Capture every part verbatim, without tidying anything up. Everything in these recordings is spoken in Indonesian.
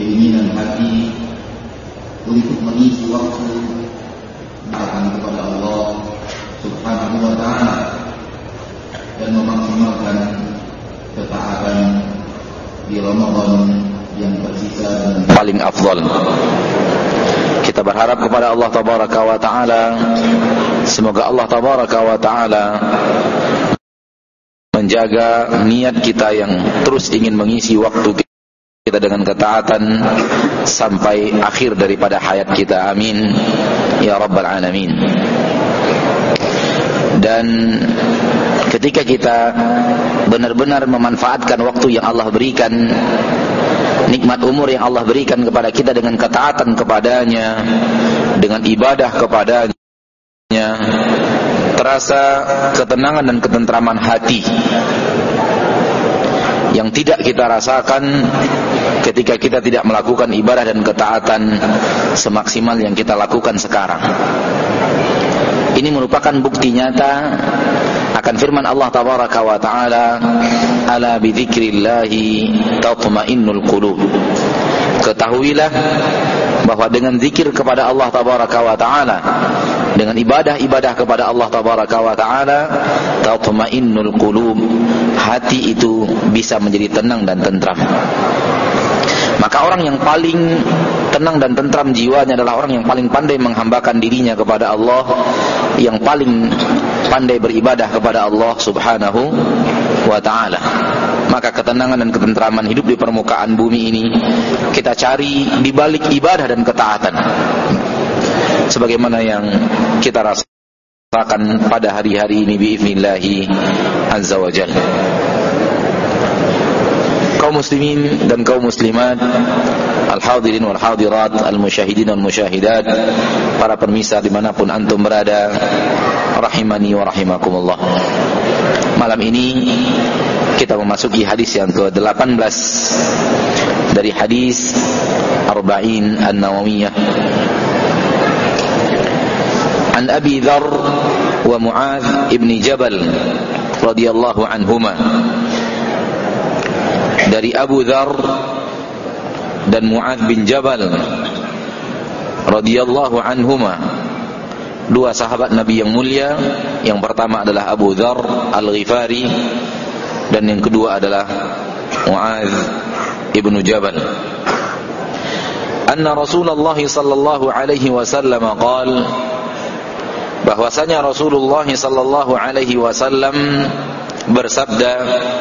keinginan hati untuk mengisi waktu taatan kepada Allah Subhanahu wa ta'ala dan memaksimalkan ketaatan di Ramadan yang tersisa dan paling afdal. Kita berharap kepada Allah Tabaraka wa ta'ala, semoga Allah Tabaraka wa ta'ala menjaga niat kita yang terus ingin mengisi waktu kita dengan ketaatan sampai akhir daripada hayat kita. Amin ya rabbal alamin. Dan ketika kita benar-benar memanfaatkan waktu yang Allah berikan, nikmat umur yang Allah berikan kepada kita dengan ketaatan kepadanya, dengan ibadah kepadanya, terasa ketenangan dan ketentraman hati yang tidak kita rasakan ketika kita tidak melakukan ibadah dan ketaatan semaksimal yang kita lakukan sekarang. Ini merupakan bukti nyata akan firman Allah Tabaraka wa ta'ala, ala bidzikrillahi tatma'innul qulub. Ketahuilah bahwa dengan zikir kepada Allah Tabaraka wa ta'ala, dengan ibadah-ibadah kepada Allah Tabaraka wa ta'ala, tatma'innul qulub, hati itu bisa menjadi tenang dan tentram. Maka orang yang paling tenang dan tentram jiwanya adalah orang yang paling pandai menghambakan dirinya kepada Allah, yang paling pandai beribadah kepada Allah Subhanahu wa ta'ala. Maka ketenangan dan ketentraman hidup di permukaan bumi ini kita cari di balik ibadah dan ketaatan, sebagaimana yang kita rasakan pada hari-hari ini biidznillahi azza wa jalla. Kaum muslimin dan kaum muslimat, al-hadirin wal hadirat, al-musyahidin wal musyahidat, para pemirsa dimanapun antum berada, rahimani wa rahimakumullah. Malam ini kita memasuki hadis yang ke delapan belas dari hadis Arba'in An-Nawawiyah. An Abi Dzar wa Mu'adz ibni Jabal radhiyallahu anhuma, dari Abu Dzar dan Mu'adz bin Jabal radhiyallahu anhuma, dua sahabat Nabi yang mulia. Yang pertama adalah Abu Dzar Al-Ghifari dan yang kedua adalah Mu'adz ibnu Jabal. Anna Rasulullah sallallahu alaihi wasallam qala, bahwasanya Rasulullah sallallahu alaihi wasallam bersabda,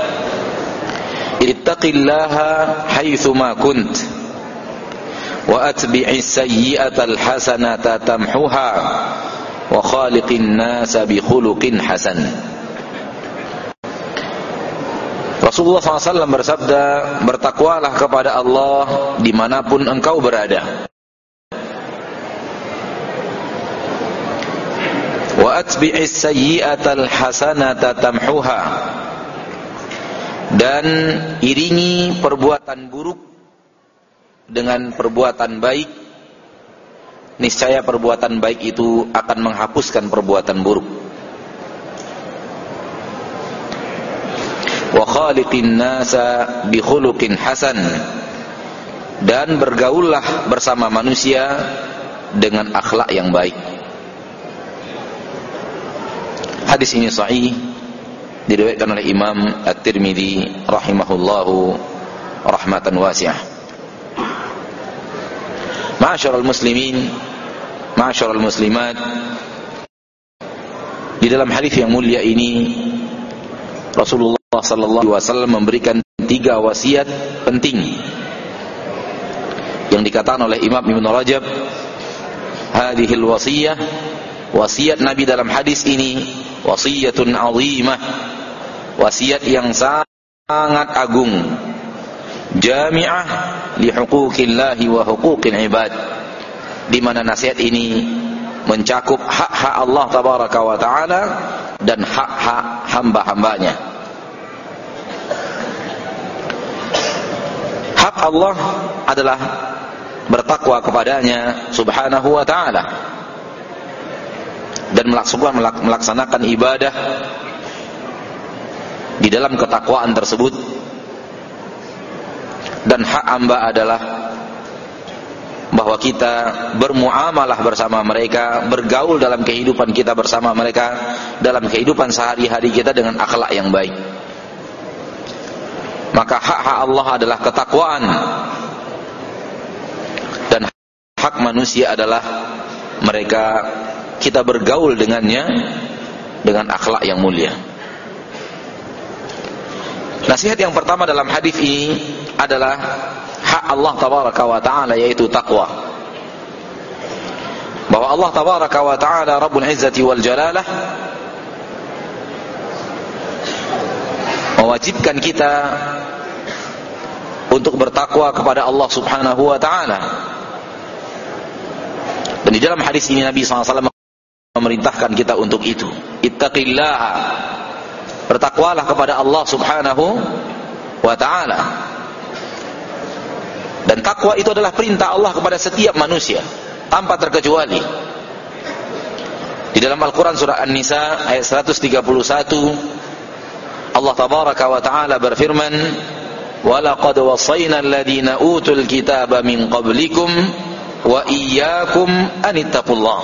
ittaqillaha haitsu ma kunt wa atbi'is sayyi'atal hasanata tamhuha wa khaliqin nasa bi khuluqin hasan. Rasulullah shallallahu alaihi wasallam bersabda, bertakwalah kepada Allah dimanapun engkau berada, wa atbi'is sayyi'atal hasanata tamhuha, dan iringi perbuatan buruk dengan perbuatan baik, niscaya perbuatan baik itu akan menghapuskan perbuatan buruk. Wa khaliqin nasa bi khuluqin hasan, dan bergaullah bersama manusia dengan akhlak yang baik. Hadis ini sahih, diriwayatkan oleh Imam At-Tirmidzi rahimahullahu rahmatan wasi'ah. Ma'asyiral muslimin, ma'asyiral muslimat, di dalam hadis yang mulia ini Rasulullah sallallahu alaihi wasallam memberikan tiga wasiat penting yang dikatakan oleh Imam Ibn Rajab, hadhil wasiyah, wasiat Nabi dalam hadis ini wasiyatun azimah, wasiat yang sangat agung, jami'ah li huquqillahi wa huquqil ibad, di mana nasihat ini mencakup hak-hak Allah tabaraka wa taala dan hak-hak hamba-hambanya. Hak Allah adalah bertakwa kepadanya subhanahu wa ta'ala dan melaksanakan ibadah di dalam ketakwaan tersebut. Dan hak hamba adalah bahwa kita bermuamalah bersama mereka, bergaul dalam kehidupan kita bersama mereka, dalam kehidupan sehari-hari kita dengan akhlak yang baik. Maka hak-hak Allah adalah ketakwaan, dan hak manusia adalah mereka kita bergaul dengannya dengan akhlak yang mulia. Nasihat yang pertama dalam hadis ini adalah hak Allah tabaraka wa ta'ala, yaitu takwa. Bahwa Allah tabaraka wa ta'ala Rabbul Izzati wal Jalalah mewajibkan kita untuk bertakwa kepada Allah subhanahu wa ta'ala. Dan di dalam hadis ini Nabi shallallahu alaihi wasallam memerintahkan kita untuk itu. Ittaqillaha, bertakwalah kepada Allah subhanahu wa ta'ala. Dan takwa itu adalah perintah Allah kepada setiap manusia tanpa terkecuali. Di dalam Al-Quran surah An-Nisa ayat seratus tiga puluh satu, Allah tabaraka wa ta'ala berfirman, وَلَقَدْ وَصَّيْنَا الَّذِينَ أُوتُوا الْكِتَابَ مِنْ قَبْلِكُمْ وَإِيَّاكُمْ أَنِ اتَّقُوا اللَّهَ.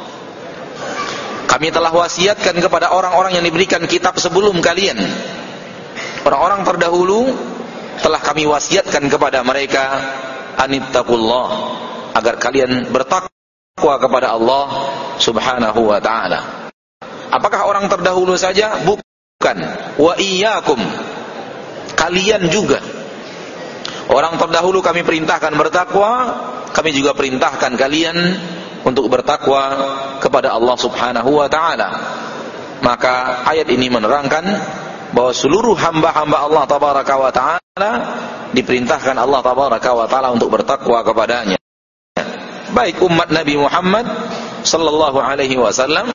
Kami telah wasiatkan kepada orang-orang yang diberikan kitab sebelum kalian, orang-orang terdahulu telah kami wasiatkan kepada mereka, anittaqullah, agar kalian bertakwa kepada Allah subhanahu wa ta'ala. Apakah orang terdahulu saja? Bukan. Wa iyyakum, kalian juga. Orang terdahulu kami perintahkan bertakwa, kami juga perintahkan kalian untuk bertakwa kepada Allah subhanahu wa ta'ala. Maka ayat ini menerangkan bahwa seluruh hamba-hamba Allah tabaraka wa ta'ala diperintahkan Allah tabaraka wa ta'ala untuk bertakwa kepadanya, baik umat Nabi Muhammad sallallahu alaihi wasallam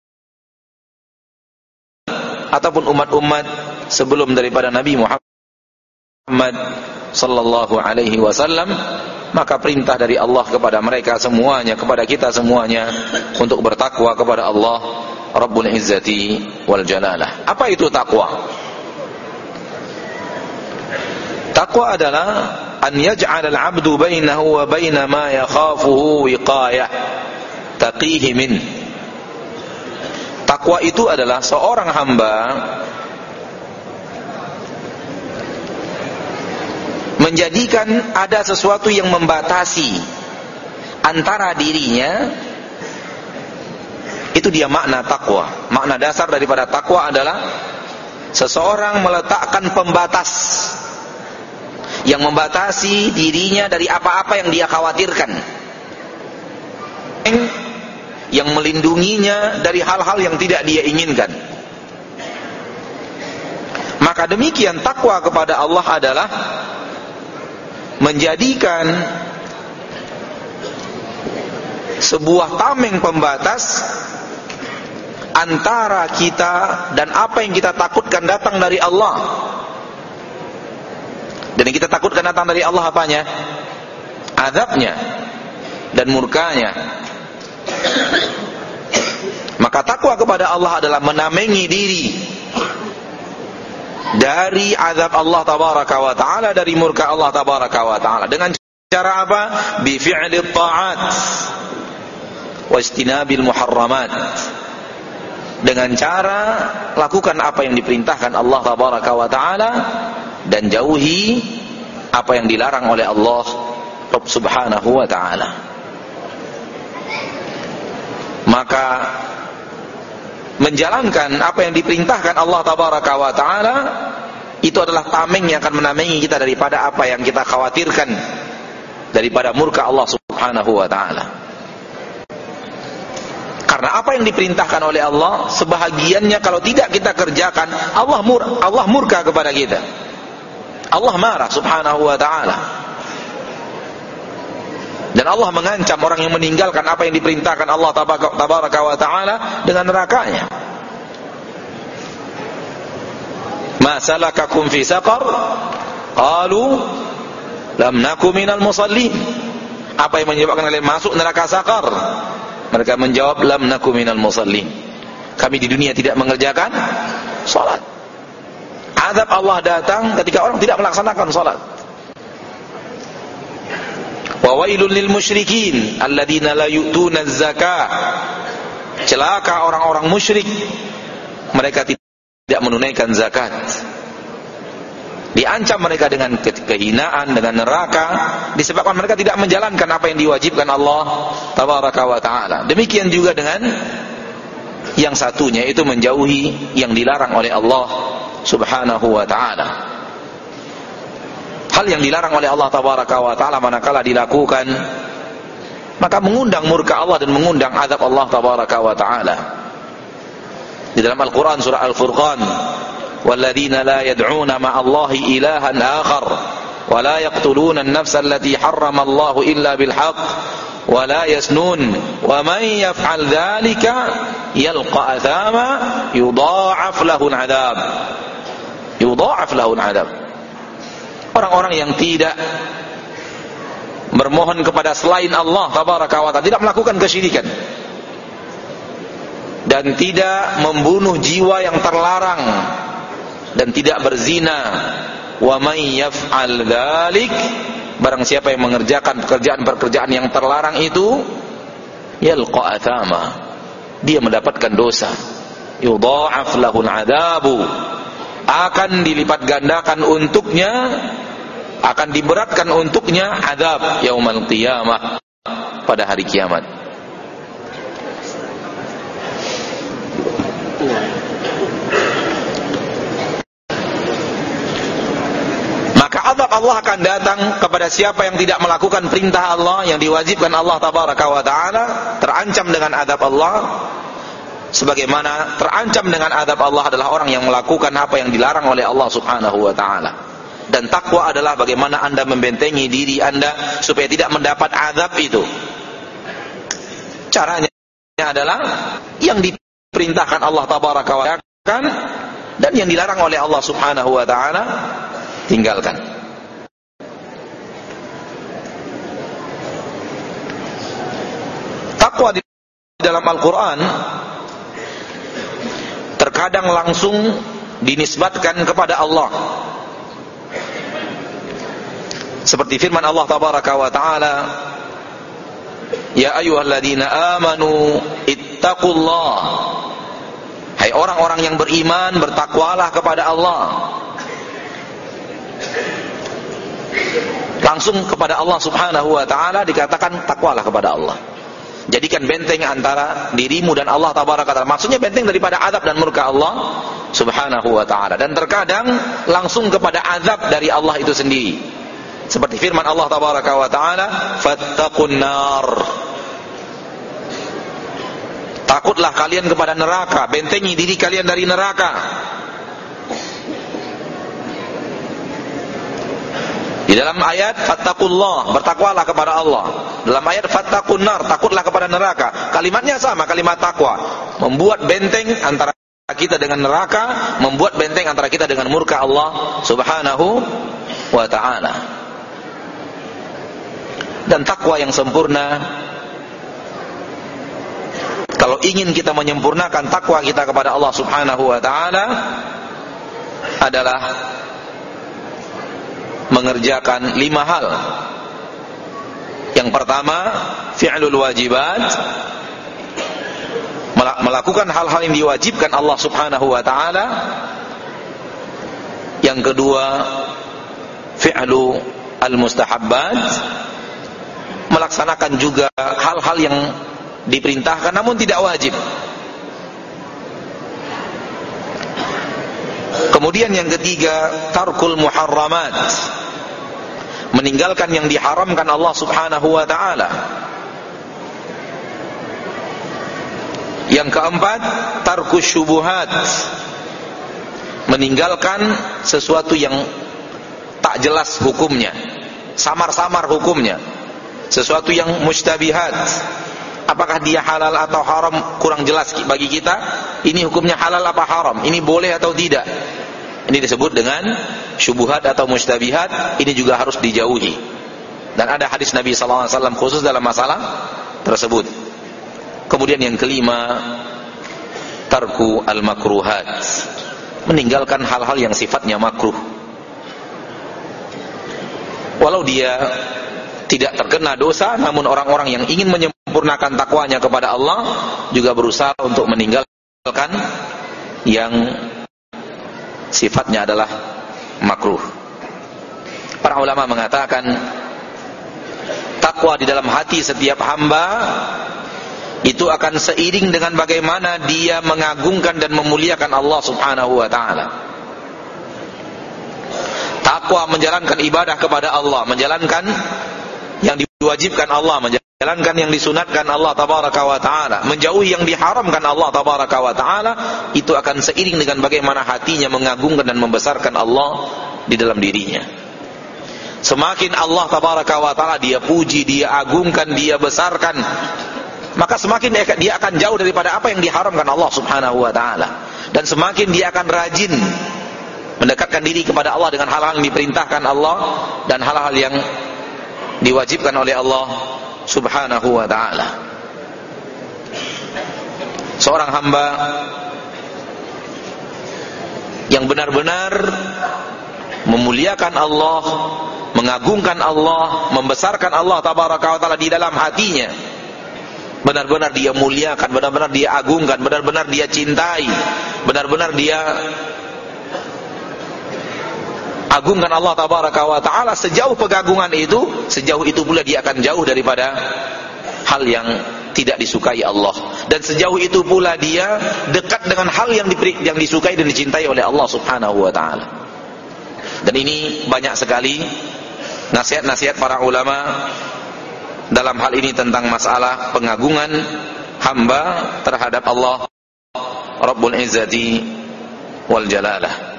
ataupun umat-umat sebelum daripada Nabi Muhammad sallallahu alaihi wasallam. Maka perintah dari Allah kepada mereka semuanya, kepada kita semuanya, untuk bertakwa kepada Allah Rabbul Izzati wal Jalalah. Apa itu takwa? Takwa adalah an yaj'al al-'abdu bainahu wa baina ma yakhafuhu wiqayah taqihi min. Takwa itu adalah seorang hamba menjadikan ada sesuatu yang membatasi antara dirinya. Itu dia makna takwa. Makna dasar daripada takwa adalah seseorang meletakkan pembatas yang membatasi dirinya dari apa-apa yang dia khawatirkan, yang melindunginya dari hal-hal yang tidak dia inginkan. Maka demikian takwa kepada Allah adalah menjadikan sebuah tameng pembatas antara kita dan apa yang kita takutkan datang dari Allah. Dan yang kita takutkan datang dari Allah apanya? Azabnya dan murkanya. Maka takwa kepada Allah adalah menamengi diri dari azab Allah tabaraka wa ta'ala, dari murka Allah tabaraka wa ta'ala. Dengan cara apa? Bi fi'lit ta'at wa istinabil muharramat. Dengan cara lakukan apa yang diperintahkan Allah tabaraka wa ta'ala dan jauhi apa yang dilarang oleh Allah Rabb subhanahu wa ta'ala. Maka menjalankan apa yang diperintahkan Allah tabaraka wa ta'ala itu adalah tameng yang akan menamengi kita daripada apa yang kita khawatirkan, daripada murka Allah subhanahu wa ta'ala. Karena apa yang diperintahkan oleh Allah, sebahagiannya kalau tidak kita kerjakan, Allah mur Allah murka kepada kita. Allah marah subhanahu wa ta'ala. Dan Allah mengancam orang yang meninggalkan apa yang diperintahkan Allah tabaraka wa ta'ala dengan nerakanya. Ma salakakum fi saqar? Qalu lam naku minal musallin. Apa yang menyebabkan kalian masuk neraka Saqar? Mereka menjawab, lam naku minal musallin. Kami di dunia tidak mengerjakan salat. Azab Allah datang ketika orang tidak melaksanakan salat. Wa Fawailul lil musyrikin alladzina la yu'tuna az-zakah. Celaka orang-orang musyrik, mereka tidak menunaikan zakat. Diancam mereka dengan kehinaan, dengan neraka, disebabkan mereka tidak menjalankan apa yang diwajibkan Allah tabaraka wa ta'ala. Demikian juga dengan yang satunya, itu menjauhi yang dilarang oleh Allah subhanahu wa ta'ala. Hal yang dilarang oleh Allah tabaraka wa ta'ala manakala dilakukan, maka mengundang murka Allah dan mengundang azab Allah tabaraka wa ta'ala. Di dalam Al-Quran surah Al-Furqan, walladzina la yad'una ma'allahi ilahan akhar wa la yaqtuluna an-nafsa allati harrama Allah illa bil haqq wa la yasnun wa man yaf'al dhalika yalqa athama yudha'af lahu al-'adab yudha'af lahu al-'adab. Orang-orang yang tidak bermohon kepada selain Allah tabaraka wa ta'ala, tidak melakukan kesyirikan dan tidak membunuh jiwa yang terlarang dan tidak berzina. Wa may yaf'al dzalik, barang siapa yang mengerjakan pekerjaan-pekerjaan yang terlarang itu, yalqa athama, dia mendapatkan dosa. Yudha'af lahul 'adabu, akan dilipat gandakan untuknya, akan diberatkan untuknya azab yaumal qiyamah, pada hari kiamat. Maka azab Allah akan datang kepada siapa yang tidak melakukan perintah Allah yang diwajibkan Allah tabaraka wa ta'ala, terancam dengan azab Allah. Sebagaimana terancam dengan azab Allah adalah orang yang melakukan apa yang dilarang oleh Allah subhanahu wa ta'ala. Dan takwa adalah bagaimana anda membentengi diri anda supaya tidak mendapat azab itu. Caranya adalah yang diperintahkan Allah tabaraka wa ta'ala dan yang dilarang oleh Allah subhanahu wa ta'ala tinggalkan. Takwa di dalam Al-Quran terkadang langsung dinisbatkan kepada Allah, seperti firman Allah tabaraka wa ta'ala, ya ayyuhalladzina amanu ittaqullah, hai orang-orang yang beriman, bertakwalah kepada Allah. Langsung kepada Allah subhanahu wa ta'ala dikatakan takwalah kepada Allah. Jadikan benteng antara dirimu dan Allah tabaraka ta'ala. Maksudnya benteng daripada azab dan murka Allah subhanahu wa ta'ala. Dan terkadang langsung kepada azab dari Allah itu sendiri, seperti firman Allah tabaraka wa ta'ala, fattaqun nar, takutlah kalian kepada neraka, bentengi diri kalian dari neraka. Di dalam ayat fattaqullah, bertakwalah kepada Allah. Dalam ayat fattaqun nar, takutlah kepada neraka. Kalimatnya sama, kalimat takwa. Membuat benteng antara kita dengan neraka, membuat benteng antara kita dengan murka Allah subhanahu wa ta'ala. Dan takwa yang sempurna, kalau ingin kita menyempurnakan takwa kita kepada Allah subhanahu wa ta'ala, adalah mengerjakan lima hal. Yang pertama, fi'lul wajibat, melakukan hal-hal yang diwajibkan Allah subhanahu wa ta'ala. Yang kedua, fi'lu al-mustahabbat, melaksanakan juga hal-hal yang diperintahkan namun tidak wajib. Kemudian yang ketiga, tarkul muharramat, meninggalkan yang diharamkan Allah subhanahu wa ta'ala. Yang keempat, tarkus syubuhat, meninggalkan sesuatu yang tak jelas hukumnya, samar-samar hukumnya, sesuatu yang mustabihat, apakah dia halal atau haram kurang jelas bagi kita. Ini hukumnya halal apa haram, ini boleh atau tidak. Ini disebut dengan syubuhat atau mustabihat. Ini juga harus dijauhi. Dan ada hadis Nabi sallallahu alaihi wasallam khusus dalam masalah tersebut. Kemudian yang kelima, tarku al-makruhat, meninggalkan hal-hal yang sifatnya makruh, walau dia tidak terkena dosa, namun orang-orang yang ingin menyempurnakan takwanya kepada Allah juga berusaha untuk meninggalkan yang sifatnya adalah makruh. Para ulama mengatakan takwa di dalam hati setiap hamba itu akan seiring dengan bagaimana dia mengagungkan dan memuliakan Allah Subhanahu wa taala. Takwa menjalankan ibadah kepada Allah, menjalankan yang diwajibkan Allah, menjalankan yang disunatkan Allah tabaraka wa taala, menjauhi yang diharamkan Allah tabaraka wa taala, itu akan seiring dengan bagaimana hatinya mengagungkan dan membesarkan Allah di dalam dirinya. Semakin Allah tabaraka wa taala dia puji, dia agungkan, dia besarkan, maka semakin dia akan jauh daripada apa yang diharamkan Allah Subhanahu wa taala, dan semakin dia akan rajin mendekatkan diri kepada Allah dengan hal-hal yang diperintahkan Allah dan hal-hal yang diwajibkan oleh Allah Subhanahu wa taala. Seorang hamba yang benar-benar memuliakan Allah, mengagungkan Allah, membesarkan Allah tabaraka wa taala di dalam hatinya, benar-benar dia muliakan, benar-benar dia agungkan, benar-benar dia cintai, benar-benar dia agungkan Allah tabaraka wa taala, sejauh pengagungan itu, sejauh itu pula dia akan jauh daripada hal yang tidak disukai Allah, dan sejauh itu pula dia dekat dengan hal yang diperi, yang disukai dan dicintai oleh Allah Subhanahu wa taala. Dan ini banyak sekali nasihat-nasihat para ulama dalam hal ini tentang masalah pengagungan hamba terhadap Allah Rabbul Izzati wal Jalalah.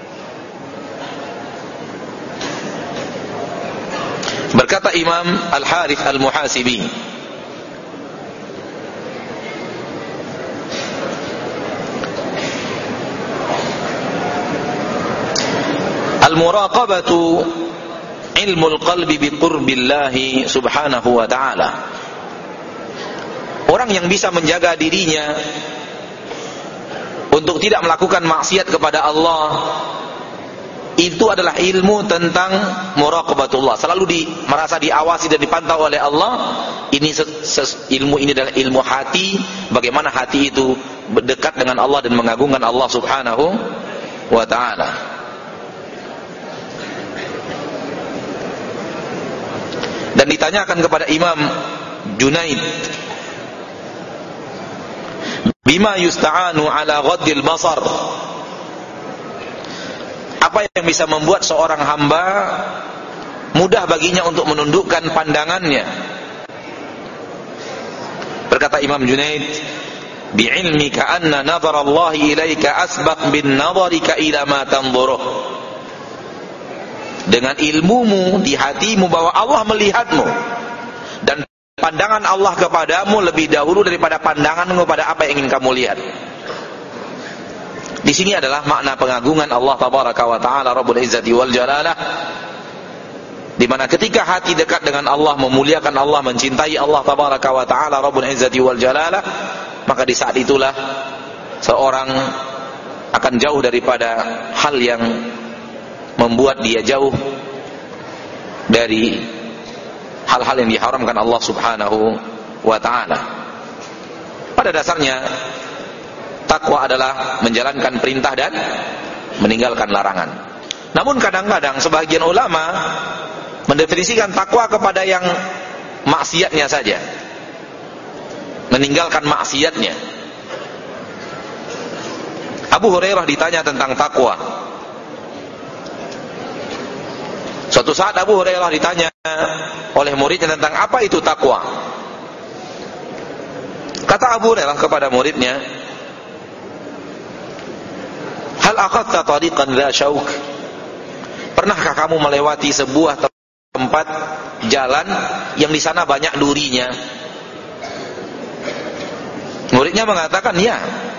Berkata Imam Al-Harith Al-Muhasibi, Al-muraqabatu ilmul qalbi biqurbillahi subhanahu wa ta'ala. Orang yang bisa menjaga dirinya untuk tidak melakukan maksiat kepada Allah, itu adalah ilmu tentang muraqabatullah, selalu di, merasa diawasi dan dipantau oleh Allah. Ini ses, ses, ilmu ini adalah ilmu hati, bagaimana hati itu berdekat dengan Allah dan mengagungkan Allah Subhanahu wa ta'ala. Dan ditanyakan kepada Imam Junaid, bima yusta'anu ala ghaddil basar, apa yang bisa membuat seorang hamba mudah baginya untuk menundukkan pandangannya? Berkata Imam Junaid, bi'ilmika anna nadharallahi ilaika asbaq bin nadharika ila ma tanzuruh. Dengan ilmumu di hatimu bahwa Allah melihatmu, dan pandangan Allah kepadamu lebih dahulu daripada pandanganmu pada apa yang ingin kamu lihat. Di sini adalah makna pengagungan Allah tabaraka wa taala Rabbul Izzati wal Jalalah, di mana ketika hati dekat dengan Allah, memuliakan Allah, mencintai Allah tabaraka wa taala Rabbul Izzati wal Jalalah, maka di saat itulah seorang akan jauh daripada hal yang membuat dia jauh dari hal-hal yang diharamkan Allah Subhanahu wa ta'ala. Pada dasarnya takwa adalah menjalankan perintah dan meninggalkan larangan. Namun kadang-kadang sebagian ulama mendefinisikan takwa kepada yang maksiatnya saja, meninggalkan maksiatnya. Abu Hurairah ditanya tentang takwa. Suatu saat Abu Hurairah ditanya oleh muridnya tentang apa itu takwa. Kata Abu Hurairah kepada muridnya, hal akhadta tariqan dha syauk, pernahkah kamu melewati sebuah tempat jalan yang di sana banyak durinya? Muridnya mengatakan ya.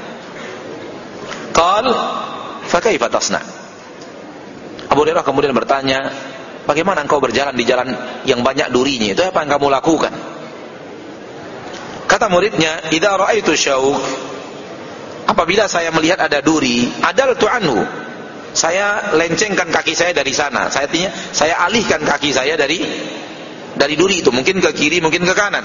Qal fa kaifa tasna? Abu Hurairah kemudian bertanya, bagaimana engkau berjalan di jalan yang banyak durinya? Itu apa yang kamu lakukan? Kata muridnya, idza ra'aitu syauk, apabila saya melihat ada duri, adaltu anhu, saya lencengkan kaki saya dari sana. Saya artinya saya alihkan kaki saya dari dari duri itu, mungkin ke kiri, mungkin ke kanan.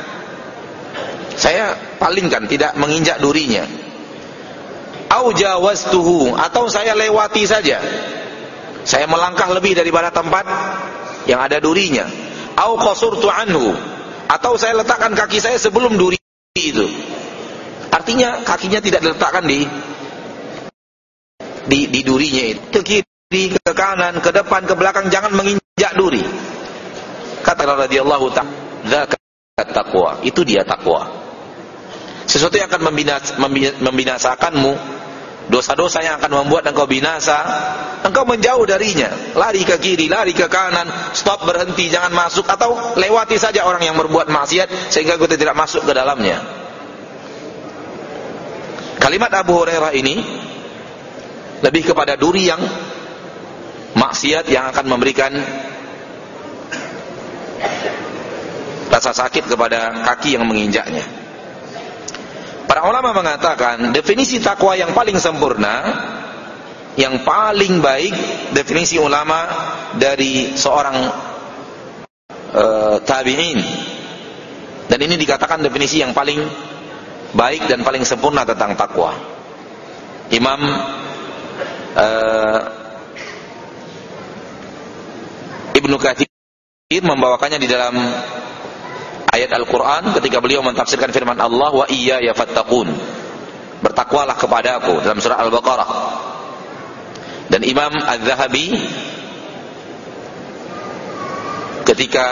Saya palingkan, tidak menginjak durinya. Au jawaztuhu, atau saya lewati saja. Saya melangkah lebih daripada tempat yang ada durinya. Au qasurtu anhu, atau saya letakkan kaki saya sebelum duri itu. Artinya kakinya tidak diletakkan di di, di durinya itu. Ke kiri, ke kanan, ke depan, ke belakang, jangan menginjak duri. Kata radhiyallahu ta'ala, dzaka taqwa, itu dia takwa. Sesuatu yang akan membinas, membinasakanmu, dosa-dosa yang akan membuat engkau binasa, engkau menjauh darinya. Lari ke kiri, lari ke kanan, stop, berhenti, jangan masuk, atau lewati saja orang yang berbuat maksiat sehingga kita tidak masuk ke dalamnya. Kalimat Abu Hurairah ini lebih kepada duri yang maksiat yang akan memberikan rasa sakit kepada kaki yang menginjaknya. Para ulama mengatakan definisi takwa yang paling sempurna, yang paling baik, definisi ulama dari seorang uh, tabi'in, dan ini dikatakan definisi yang paling baik dan paling sempurna tentang takwa. Imam uh, Ibnu Katsir membawakannya di dalam ayat Al-Quran ketika beliau mentafsirkan firman Allah, wa iyaya fattaqun, bertakwalah kepadaku, dalam surah Al-Baqarah. Dan Imam Az-Zahabi ketika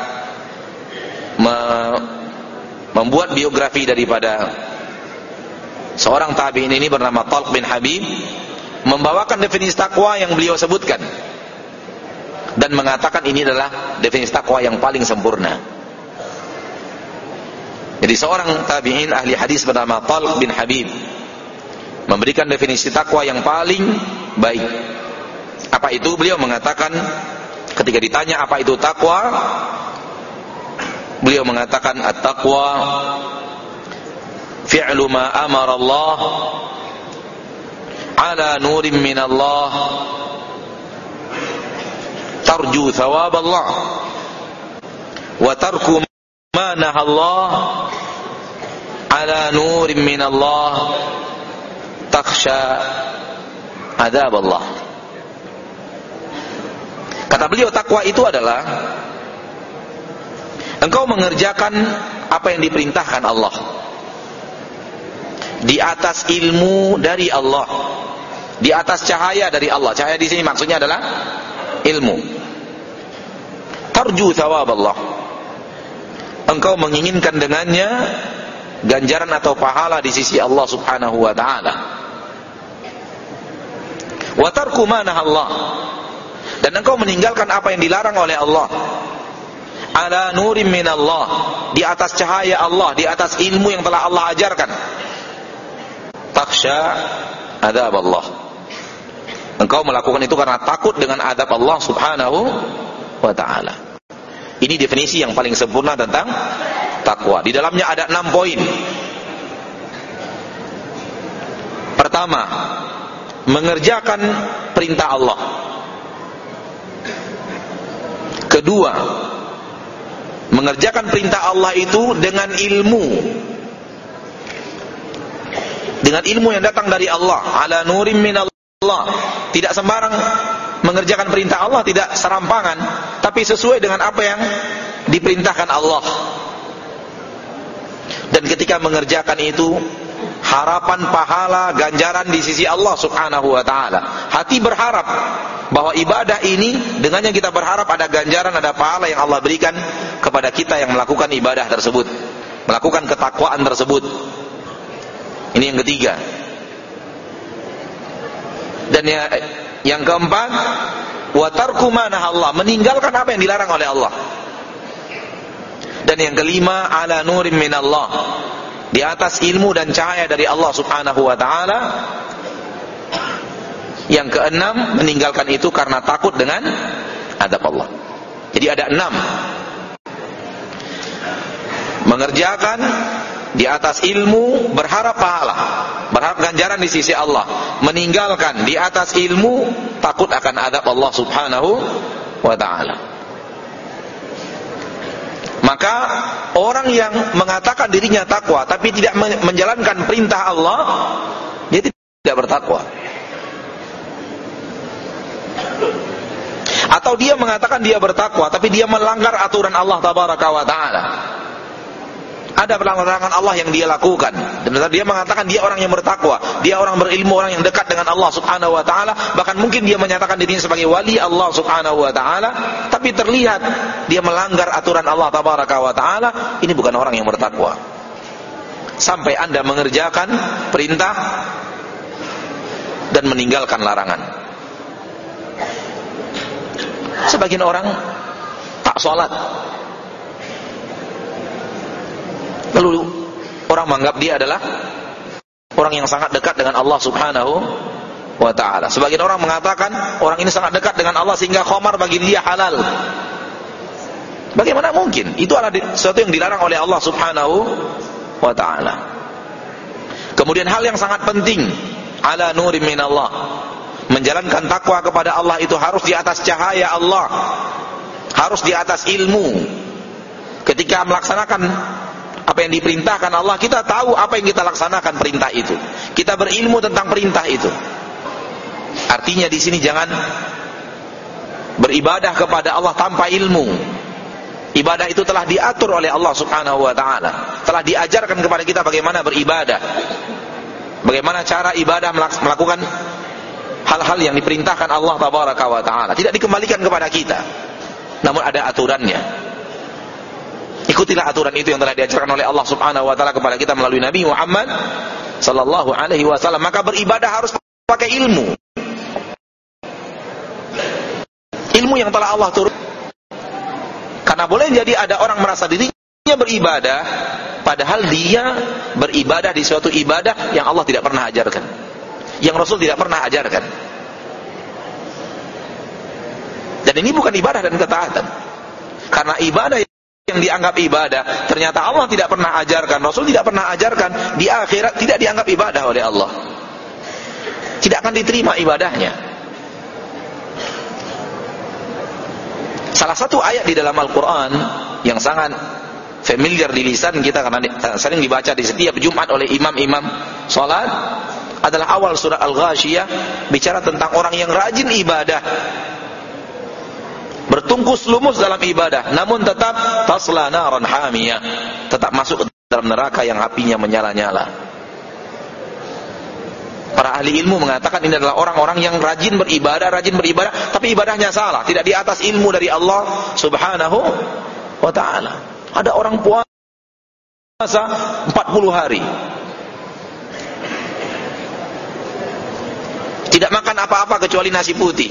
me membuat biografi daripada seorang tabi'in ini bernama Talq bin Habib, membawakan definisi takwa yang beliau sebutkan dan mengatakan ini adalah definisi takwa yang paling sempurna. Jadi seorang tabi'in ahli hadis bernama Talq bin Habib memberikan definisi takwa yang paling baik. Apa itu? Beliau mengatakan ketika ditanya apa itu takwa, beliau mengatakan at-taqwa fi'lu ma amara Allah ala nurin min Allah tarju thawab Allah wa tarku ma naha Allah ala nurin min Allah takhsha adab Allah. Kata beliau, takwa itu adalah engkau mengerjakan apa yang diperintahkan Allah di atas ilmu dari Allah, di atas cahaya dari Allah. Cahaya di sini maksudnya adalah ilmu. Tarju thawab Allah, engkau menginginkan dengannya ganjaran atau pahala di sisi Allah Subhanahu wa taala. Wa tarku ma naha Allah, dan engkau meninggalkan apa yang dilarang oleh Allah. Ala nurim min Allah, di atas cahaya Allah, di atas ilmu yang telah Allah ajarkan. Takhsha adab Allah, engkau melakukan itu karena takut dengan adab Allah Subhanahu wa ta'ala. Ini definisi yang paling sempurna tentang takwa. Di dalamnya ada enam poin. Pertama, mengerjakan perintah Allah. Kedua, mengerjakan perintah Allah itu dengan ilmu, dengan ilmu yang datang dari Allah, ala nurim min Allah. Tidak sembarang mengerjakan perintah Allah, tidak serampangan, tapi sesuai dengan apa yang diperintahkan Allah. Dan ketika mengerjakan itu, harapan pahala ganjaran di sisi Allah Subhanahu wa taala. Hati berharap bahwa ibadah ini dengannya kita berharap ada ganjaran, ada pahala yang Allah berikan kepada kita yang melakukan ibadah tersebut, melakukan ketakwaan tersebut. Ini yang ketiga. Dan ya, yang keempat, wa tarku ma naha Allah, meninggalkan apa yang dilarang oleh Allah. Dan yang kelima, ala nurim min Allah, di atas ilmu dan cahaya dari Allah Subhanahu wa taala. Yang keenam, meninggalkan itu karena takut dengan adab Allah. Jadi ada enam. Mengerjakan di atas ilmu, berharap pahala, berharap ganjaran di sisi Allah. Meninggalkan di atas ilmu, takut akan adab Allah Subhanahu wa ta'ala. Maka orang yang mengatakan dirinya takwa tapi tidak menjalankan perintah Allah, dia tidak bertakwa. Atau dia mengatakan dia bertakwa tapi dia melanggar aturan Allah tabaraka wa taala. Ada pelanggaran Allah yang dia lakukan. Dan dia mengatakan dia orang yang bertakwa, dia orang berilmu, orang yang dekat dengan Allah subhanahu wa ta'ala. Bahkan mungkin dia menyatakan dirinya sebagai wali Allah subhanahu wa ta'ala, tapi terlihat dia melanggar aturan Allah tabaraka wa ta'ala. Ini bukan orang yang bertakwa. Sampai Anda mengerjakan perintah dan meninggalkan larangan. Sebagian orang tak sholat, lalu orang menganggap dia adalah orang yang sangat dekat dengan Allah subhanahu wa ta'ala. Sebagian orang mengatakan orang ini sangat dekat dengan Allah sehingga khamar bagi dia halal. Bagaimana mungkin? Itu adalah sesuatu yang dilarang oleh Allah subhanahu wa ta'ala. Kemudian hal yang sangat penting, ala nurim minallah, menjalankan takwa kepada Allah itu harus di atas cahaya Allah, harus di atas ilmu. Ketika melaksanakan apa yang diperintahkan Allah, kita tahu apa yang kita laksanakan perintah itu. Kita berilmu tentang perintah itu. Artinya di sini jangan beribadah kepada Allah tanpa ilmu. Ibadah itu telah diatur oleh Allah subhanahu wa ta'ala, telah diajarkan kepada kita bagaimana beribadah, bagaimana cara ibadah melakukan hal-hal yang diperintahkan Allah tabaraka wa ta'ala. Tidak dikembalikan kepada kita, namun ada aturannya. Ikutilah aturan itu yang telah diajarkan oleh Allah subhanahu wa ta'ala kepada kita melalui Nabi Muhammad sallallahu alaihi wasallam. Maka beribadah harus pakai ilmu, ilmu yang telah Allah turun. Karena boleh jadi ada orang merasa dirinya beribadah, padahal dia beribadah di suatu ibadah yang Allah tidak pernah ajarkan, yang Rasul tidak pernah ajarkan. Dan ini bukan ibadah dan ketaatan. Karena ibadah yang dianggap ibadah ternyata Allah tidak pernah ajarkan, Rasul tidak pernah ajarkan, di akhirat tidak dianggap ibadah oleh Allah, tidak akan diterima ibadahnya. Salah satu ayat di dalam Al-Quran yang sangat familiar di lisan kita karena sering dibaca di setiap Jumat oleh imam-imam salat adalah awal surah Al-Ghashiyah, bicara tentang orang yang rajin ibadah, bertungkus lumus dalam ibadah, namun tetap tasla naran hamiyah, tetap masuk ke dalam neraka yang apinya menyala-nyala. Para ahli ilmu mengatakan ini adalah orang-orang yang rajin beribadah, rajin beribadah, tapi ibadahnya salah, tidak di atas ilmu dari Allah subhanahu wa ta'ala. Ada orang puasa empat puluh hari, tidak makan apa-apa kecuali nasi putih.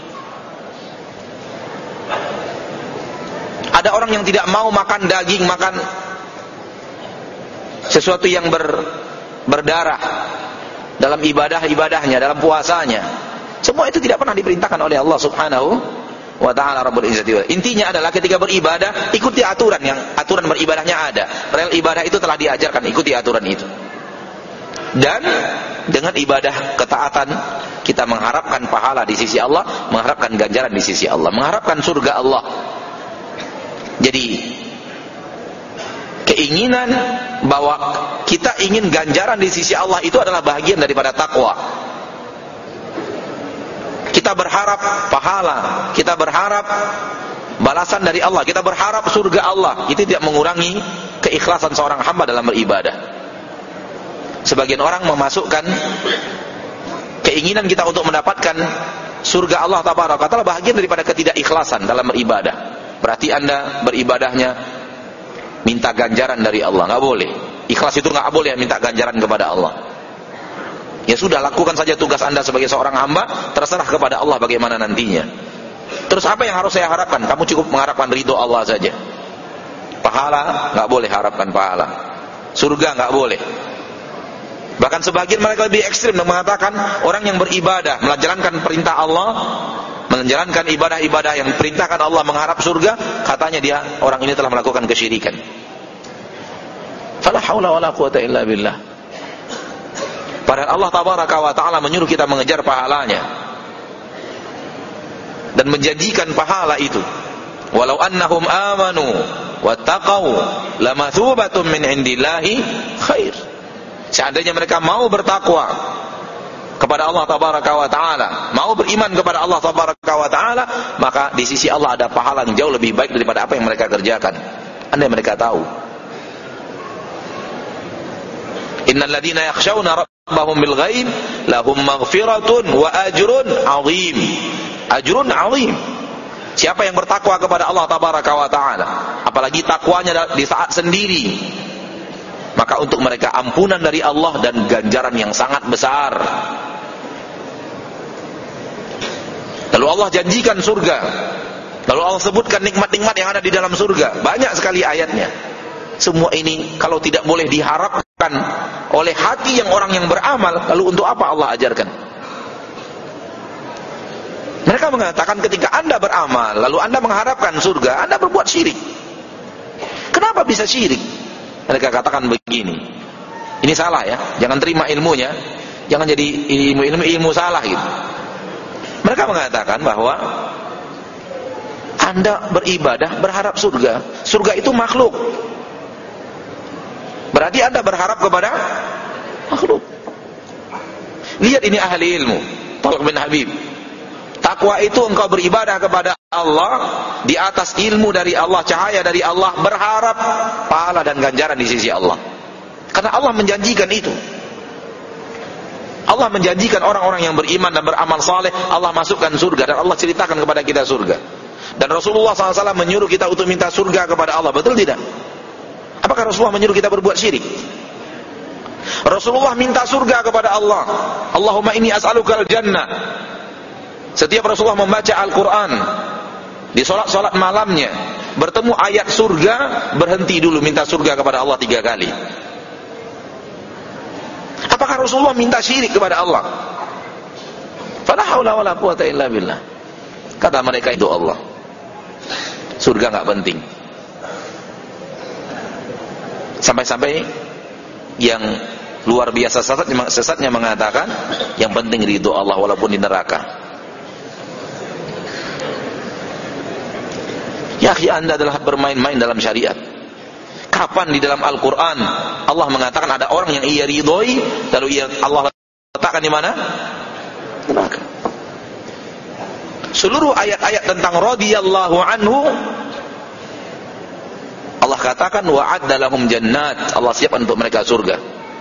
Ada orang yang tidak mau makan daging, makan sesuatu yang ber, berdarah dalam ibadah-ibadahnya, dalam puasanya. Semua itu tidak pernah diperintahkan oleh Allah subhanahu wa ta'ala rabbul izzati. Intinya adalah ketika beribadah, ikuti aturan, yang aturan beribadahnya ada. Rel ibadah itu telah diajarkan, ikuti aturan itu. Dan dengan ibadah ketaatan kita mengharapkan pahala di sisi Allah, mengharapkan ganjaran di sisi Allah, mengharapkan surga Allah. Jadi keinginan bahwa kita ingin ganjaran di sisi Allah itu adalah bahagian daripada takwa. Kita berharap pahala, kita berharap balasan dari Allah, kita berharap surga Allah. Itu tidak mengurangi keikhlasan seorang hamba dalam beribadah. Sebagian orang memasukkan keinginan kita untuk mendapatkan surga Allah tabaraka taala bahagian daripada ketidakikhlasan dalam beribadah. Berarti Anda beribadahnya minta ganjaran dari Allah, nggak boleh. Ikhlas itu nggak boleh minta ganjaran kepada Allah. Ya sudah, lakukan saja tugas Anda sebagai seorang hamba, terserah kepada Allah bagaimana nantinya. Terus apa yang harus saya harapkan? Kamu cukup mengharapkan ridho Allah saja. Pahala nggak boleh harapkan pahala, surga nggak boleh. Bahkan sebagian mereka lebih ekstrim dan mengatakan orang yang beribadah, menjalankan perintah Allah, menjalankan ibadah-ibadah yang diperintahkan Allah, mengharap surga, katanya dia orang ini telah melakukan kesyirikan. Fala haula wala quwata illa billah. Padahal Allah tabaraka wa ta'ala menyuruh kita mengejar pahalanya dan menjanjikan pahala itu. Walau annahum amanu wattaqau lamathubatun min indillahi khair. Seandainya mereka mau bertakwa kepada Allah tabaraka wa taala, mau beriman kepada Allah tabaraka wa taala, maka di sisi Allah ada pahala yang jauh lebih baik daripada apa yang mereka kerjakan. Andai mereka tahu. Innal ladzina yakhshawna rabbahum bil ghaib lahum maghfiratun wa ajrun 'azim. Ajrun 'azim. Siapa yang bertakwa kepada Allah tabaraka wa taala, apalagi takwanya di saat sendiri, maka untuk mereka ampunan dari Allah dan ganjaran yang sangat besar. Lalu Allah janjikan surga. Lalu Allah sebutkan nikmat-nikmat yang ada di dalam surga. Banyak sekali ayatnya. Semua ini kalau tidak boleh diharapkan oleh hati yang orang yang beramal, lalu untuk apa Allah ajarkan? Mereka mengatakan ketika Anda beramal, lalu Anda mengharapkan surga, Anda berbuat syirik. Kenapa bisa syirik? Mereka katakan begini. Ini salah ya, jangan terima ilmunya, jangan jadi ilmu-ilmu ilmu salah gitu. Mereka mengatakan bahwa Anda beribadah berharap surga. Surga itu makhluk. Berarti Anda berharap kepada makhluk. Lihat ini ahli ilmu, Talq bin Habib. Takwa itu engkau beribadah kepada Allah di atas ilmu dari Allah, cahaya dari Allah, berharap pahala dan ganjaran di sisi Allah. Karena Allah menjanjikan itu. Allah menjanjikan orang-orang yang beriman dan beramal saleh, Allah masukkan surga, dan Allah ceritakan kepada kita surga. Dan Rasulullah shallallahu alaihi wasallam menyuruh kita untuk minta surga kepada Allah. Betul tidak? Apakah Rasulullah menyuruh kita berbuat syirik? Rasulullah minta surga kepada Allah. Allahumma inni as'alukal jannah. Setiap Rasulullah membaca Al-Quran di solat-solat malamnya, bertemu ayat surga, berhenti dulu minta surga kepada Allah tiga kali. Apakah Rasulullah minta syirik kepada Allah? Fala haula wala quwata illa billah. Kata mereka itu Allah. Surga enggak penting. Sampai-sampai yang luar biasa sesatnya, sesatnya mengatakan yang penting ridho Allah walaupun di neraka. Ya akhi, Anda adalah bermain-main dalam syariat. Kapan di dalam Al-Quran Allah mengatakan ada orang yang ia ridhoi, lalu ia Allah letakkan di mana? Neraka. Seluruh ayat-ayat tentang radhiyallahu anhu, Allah katakan wa'adda lahum jannat, Allah siapkan untuk mereka surga.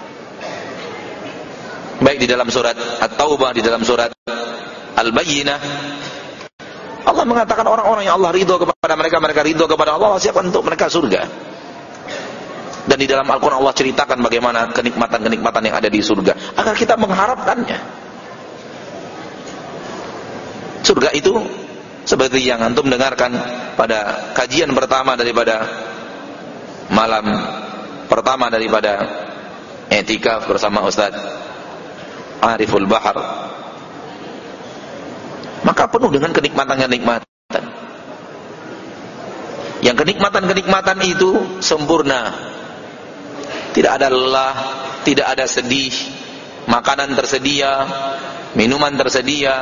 Baik di dalam surat At-Taubah, di dalam surat Al-Bayyinah, Allah mengatakan orang-orang yang Allah ridho kepada mereka, mereka ridho kepada Allah, Allah siapkan untuk mereka surga. Dan di dalam Al-Quran Allah ceritakan bagaimana kenikmatan-kenikmatan yang ada di surga, agar kita mengharapkannya. Surga itu seperti yang antum dengarkan pada kajian pertama daripada malam pertama daripada i'tikaf bersama Ustaz Ariful Bahar. Maka penuh dengan kenikmatan-kenikmatan. Yang kenikmatan-kenikmatan itu sempurna. Tidak ada lelah, tidak ada sedih, makanan tersedia, minuman tersedia.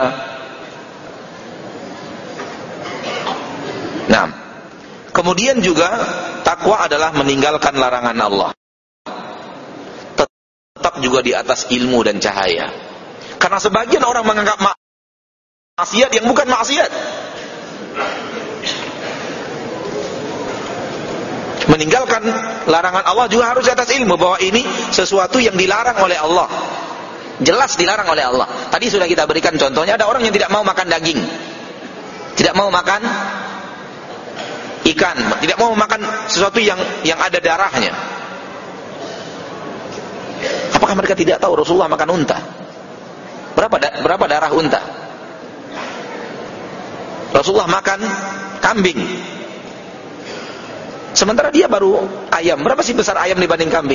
Nah, kemudian juga takwa adalah meninggalkan larangan Allah. Tetap juga di atas ilmu dan cahaya. Karena sebagian orang menganggap maksiat yang bukan maksiat. Meninggalkan larangan Allah juga harus atas ilmu bahwa ini sesuatu yang dilarang oleh Allah. Jelas dilarang oleh Allah. Tadi sudah kita berikan contohnya, ada orang yang tidak mau makan daging, tidak mau makan ikan, tidak mau makan sesuatu yang yang ada darahnya. Apakah mereka tidak tahu Rasulullah makan unta? Berapa da berapa darah unta? Rasulullah makan kambing. Sementara dia baru ayam. Berapa sih besar ayam dibanding kambing?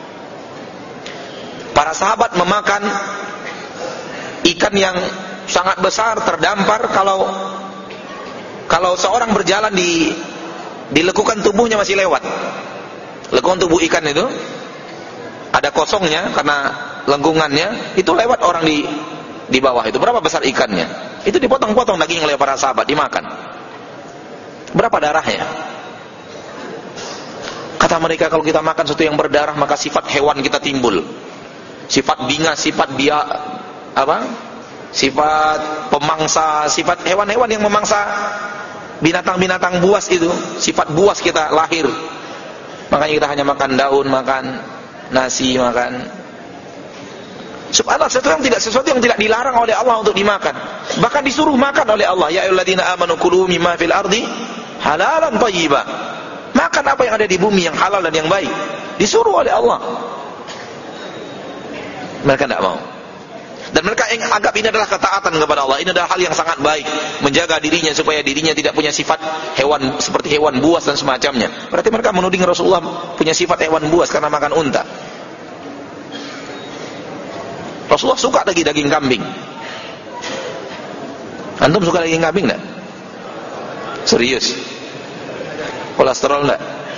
Para sahabat memakan ikan yang sangat besar, terdampar. Kalau kalau seorang berjalan di di lekukan tubuhnya masih lewat. Lekukan tubuh ikan itu ada kosongnya karena lengkungannya, itu lewat orang di di bawah itu. Berapa besar ikannya? Itu dipotong-potong daging oleh para sahabat, dimakan. Berapa darahnya? Kata mereka, kalau kita makan sesuatu yang berdarah maka sifat hewan kita timbul. Sifat bingas, sifat dia apa? Sifat pemangsa, sifat hewan-hewan yang memangsa binatang-binatang buas itu, sifat buas kita lahir. Makanya kita hanya makan daun, makan nasi, makan. Subhanallah, sesuatu yang tidak sesuatu yang tidak dilarang oleh Allah untuk dimakan. Bahkan disuruh makan oleh Allah. Ya ayyuhalladzina amanu kulu mimma fil ardi halalan thayyiba. Makan apa yang ada di bumi yang halal dan yang baik. Disuruh oleh Allah. Mereka tidak mau. Dan mereka yang anggap ini adalah ketaatan kepada Allah. Ini adalah hal yang sangat baik, menjaga dirinya supaya dirinya tidak punya sifat hewan seperti hewan buas dan semacamnya. Berarti mereka menuding Rasulullah punya sifat hewan buas karena makan unta. Rasulullah suka lagi daging kambing. Antum suka daging kambing enggak? Serius? Kolesterol enggak?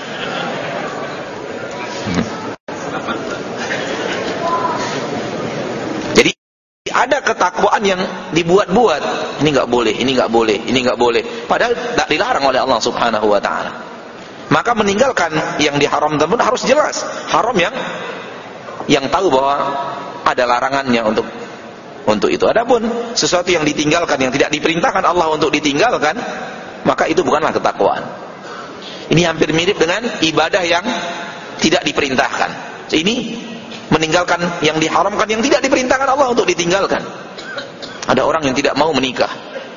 Jadi ada ketakwaan yang dibuat-buat. Ini enggak boleh, ini enggak boleh, ini enggak boleh. Padahal tidak dilarang oleh Allah Subhanahu wa taala. Maka meninggalkan yang diharamkan pun harus jelas. Haram yang yang tahu bahwa ada larangannya untuk untuk itu. Adapun sesuatu yang ditinggalkan, yang tidak diperintahkan Allah untuk ditinggalkan, maka itu bukanlah ketakwaan. Ini hampir mirip dengan ibadah yang tidak diperintahkan. Ini meninggalkan yang diharamkan, yang tidak diperintahkan Allah untuk ditinggalkan. Ada orang yang tidak mau menikah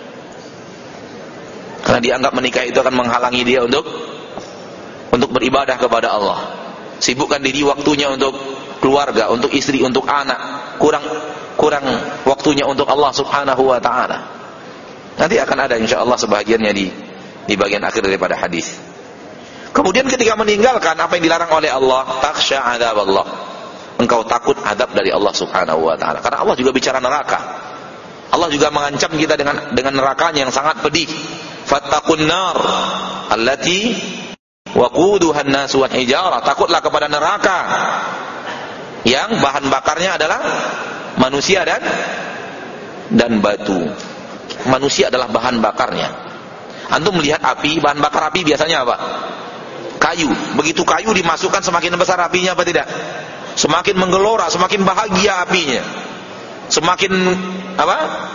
karena dianggap menikah itu akan menghalangi dia untuk untuk beribadah kepada Allah. Sibukkan diri waktunya untuk keluarga, untuk istri, untuk anak, kurang kurang waktunya untuk Allah Subhanahu wa taala. Nanti akan ada insyaallah sebahagiannya di di bagian akhir daripada hadis. Kemudian ketika meninggalkan apa yang dilarang oleh Allah, takhsha adzaballah. Engkau takut adab dari Allah Subhanahu wa taala. Karena Allah juga bicara neraka. Allah juga mengancam kita dengan dengan nerakanya yang sangat pedih. Fattaqun nar allati waquduha an-nas wal hijarah. Takutlah kepada neraka yang bahan bakarnya adalah manusia dan dan batu. Manusia adalah bahan bakarnya. Antum melihat api, bahan bakar api biasanya apa? Kayu. Begitu kayu dimasukkan, semakin besar apinya apa tidak? Semakin menggelora, semakin bahagia apinya. Semakin apa?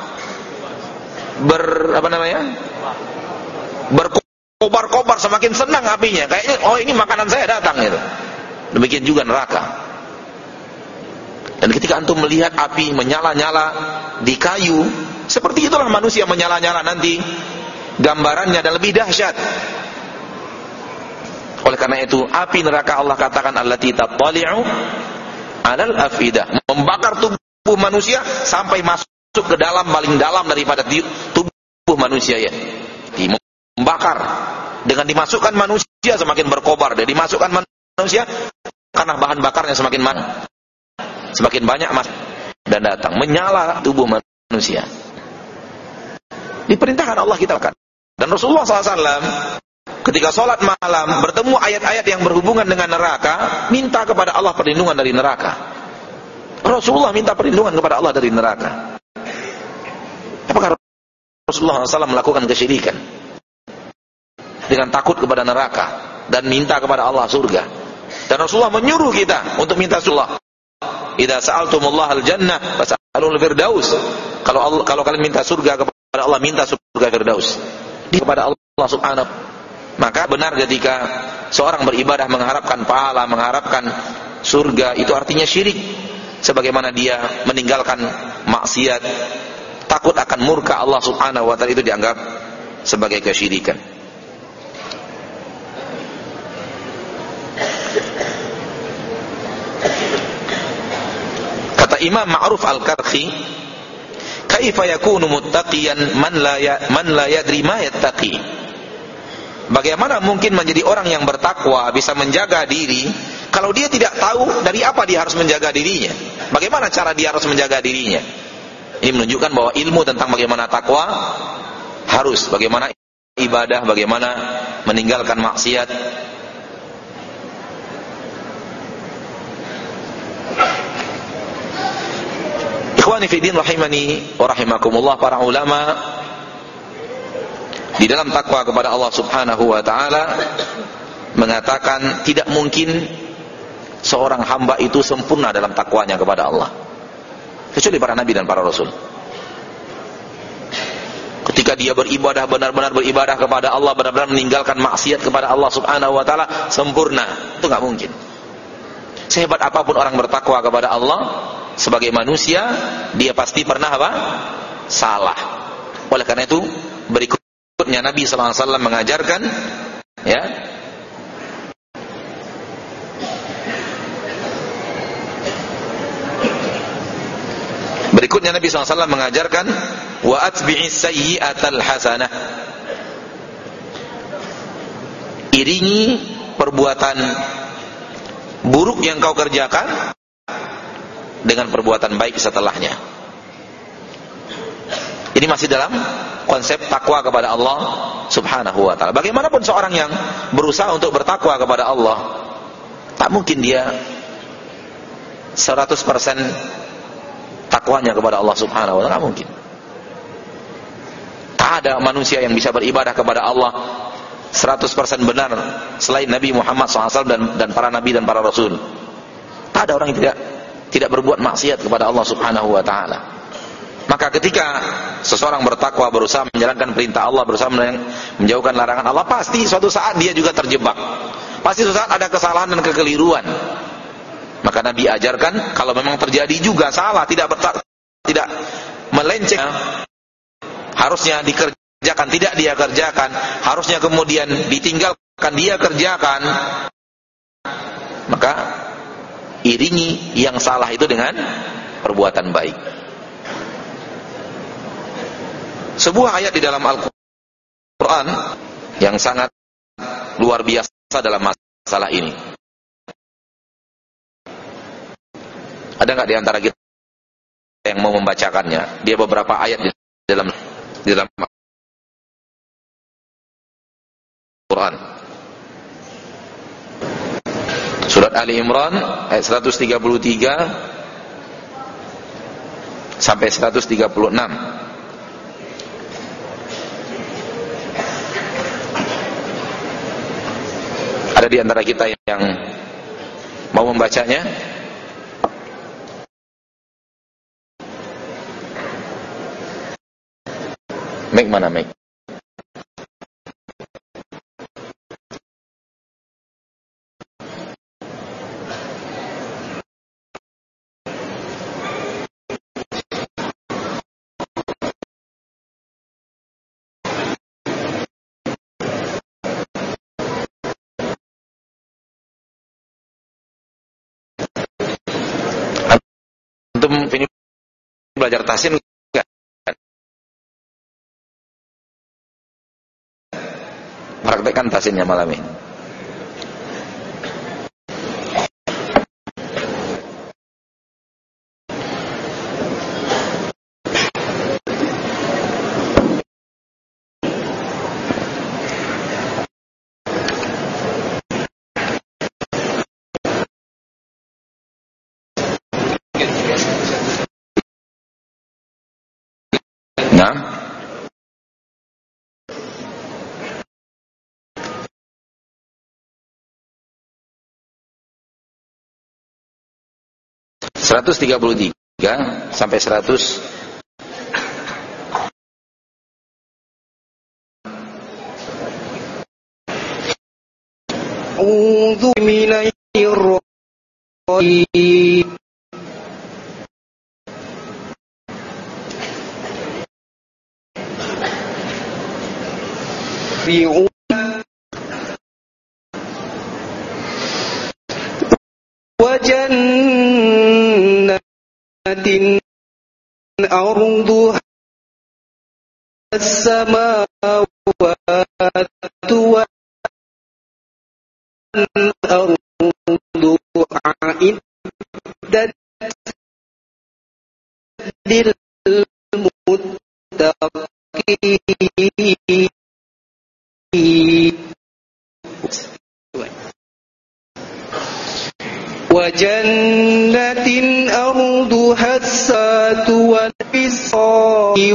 Ber apa namanya? Berkobar-kobar, semakin senang apinya. Kayaknya oh ini makanan saya datang gitu. Demikian juga neraka. Dan ketika antum melihat api menyala-nyala di kayu, seperti itulah manusia menyala-nyala nanti. Gambarannya dan lebih dahsyat. Oleh karena itu, api neraka Allah katakan allati tattali'u 'alal afidah, membakar tubuh manusia sampai masuk ke dalam, paling dalam daripada tubuh manusia ya. Membakar. Dengan dimasukkan manusia semakin berkobar, dan dimasukkan manusia karena bahan bakarnya semakin mana? Semakin banyak mas dan datang menyala tubuh manusia. Diperintahkan Allah kita kan. Dan Rasulullah shallallahu alaihi wasallam ketika sholat malam bertemu ayat-ayat yang berhubungan dengan neraka, minta kepada Allah perlindungan dari neraka. Rasulullah minta perlindungan kepada Allah dari neraka. Apakah Rasulullah shallallahu alaihi wasallam melakukan kesyirikan dengan takut kepada neraka dan minta kepada Allah surga? Dan Rasulullah menyuruh kita untuk minta surga. Idza sa'altumullah al-jannah fas'alul firdaus. Kalau Allah, kalau kalian minta surga kepada Allah, minta surga firdaus. Kepada Allah Subhanahu. Maka benar ketika seorang beribadah mengharapkan pahala, mengharapkan surga, itu artinya syirik. Sebagaimana dia meninggalkan maksiat, takut akan murka Allah Subhanahu wa taala, itu dianggap sebagai kesyirikan. Kata Imam Ma'ruf Al-Karhi, kaifa yakunu muttaqiyan man la ya, man la yadri ma yattaqi? Bagaimana mungkin menjadi orang yang bertakwa, bisa menjaga diri, kalau dia tidak tahu dari apa dia harus menjaga dirinya? Bagaimana cara dia harus menjaga dirinya? Ini menunjukkan bahwa ilmu tentang bagaimana takwa harus, bagaimana ibadah, bagaimana meninggalkan maksiat. Ikhwani fi din rahimani wa rahimakumullah, para ulama di dalam takwa kepada Allah Subhanahu wa taala mengatakan tidak mungkin seorang hamba itu sempurna dalam takwanya kepada Allah kecuali para nabi dan para rasul. Ketika dia beribadah, benar-benar beribadah kepada Allah, benar-benar meninggalkan maksiat kepada Allah subhanahu wa ta'ala, sempurna. Itu gak mungkin. Sehebat apapun orang bertakwa kepada Allah, sebagai manusia, dia pasti pernah apa? Salah. Oleh karena itu, berikutnya Nabi shallallahu alaihi wasallam mengajarkan, ya, berikutnya Nabi shallallahu alaihi wasallam mengajarkan, wa atbi'is sayyi'atal hasanah, iringi perbuatan buruk yang kau kerjakan dengan perbuatan baik setelahnya. Ini masih dalam konsep takwa kepada Allah subhanahu wa ta'ala. Bagaimanapun seorang yang berusaha untuk bertakwa kepada Allah, tak mungkin dia seratus persen takwanya kepada Allah subhanahu wa ta'ala, tak mungkin. Tak ada manusia yang bisa beribadah kepada Allah seratus persen benar selain Nabi Muhammad shallallahu alaihi wasallam dan, dan para nabi dan para rasul. Tak ada orang yang tidak tidak berbuat maksiat kepada Allah subhanahu wa ta'ala. Maka ketika seseorang bertakwa, berusaha menjalankan perintah Allah, berusaha menjauhkan larangan Allah, pasti suatu saat dia juga terjebak. Pasti suatu saat ada kesalahan dan kekeliruan. Maka Nabi ajarkan, kalau memang terjadi juga salah, tidak bertak, tidak melenceng, harusnya dikerjakan, tidak dia kerjakan, harusnya kemudian ditinggalkan, dia kerjakan, maka iringi yang salah itu dengan perbuatan baik. Sebuah ayat di dalam Al-Quran yang sangat luar biasa dalam masalah ini. Ada nggak di antara kita yang mau membacakannya? Dia beberapa ayat di dalam di dalam Al-Quran. Surat Ali Imran ayat seratus tiga puluh tiga sampai seratus tiga puluh enam. Ada di antara kita yang mau membacanya? Mic mana mic? Ini belajar tahsin enggak? Praktekkan tahsinnya malam ini. Nah, seratus tiga puluh tiga sampai seratus. A'udzu minasyaitonir rajim. Wa jannatin arduha as-samawati wal arduha iddat lil muttaqin. Wa jannatin arduha as-samawati wal ardi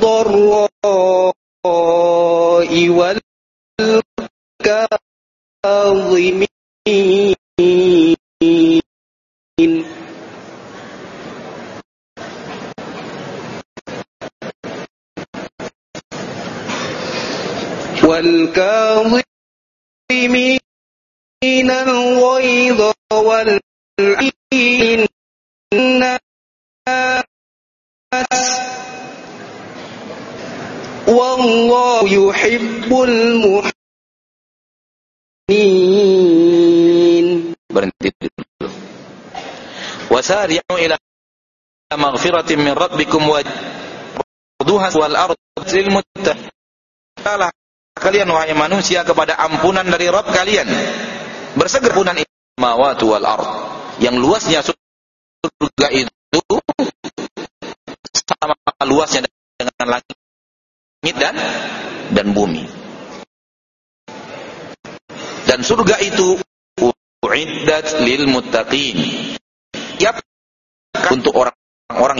wad-dharra'i wal kafi الكاظمين والكاظمين الغيظ والعافين الناس والله يحب المحسنين. Berhenti dulu. Wasari'u ila maghfiratin min rabbikum wa arduha wal ardu lil muttaqin. Kalian wahai manusia kepada ampunan dari Rabb kalian. Bersegera ampunan samawati wal ard. Yang luasnya surga itu sama luasnya dengan langit dan dan bumi. Dan surga itu uiddat lil muttaqin. Siap untuk orang-orang.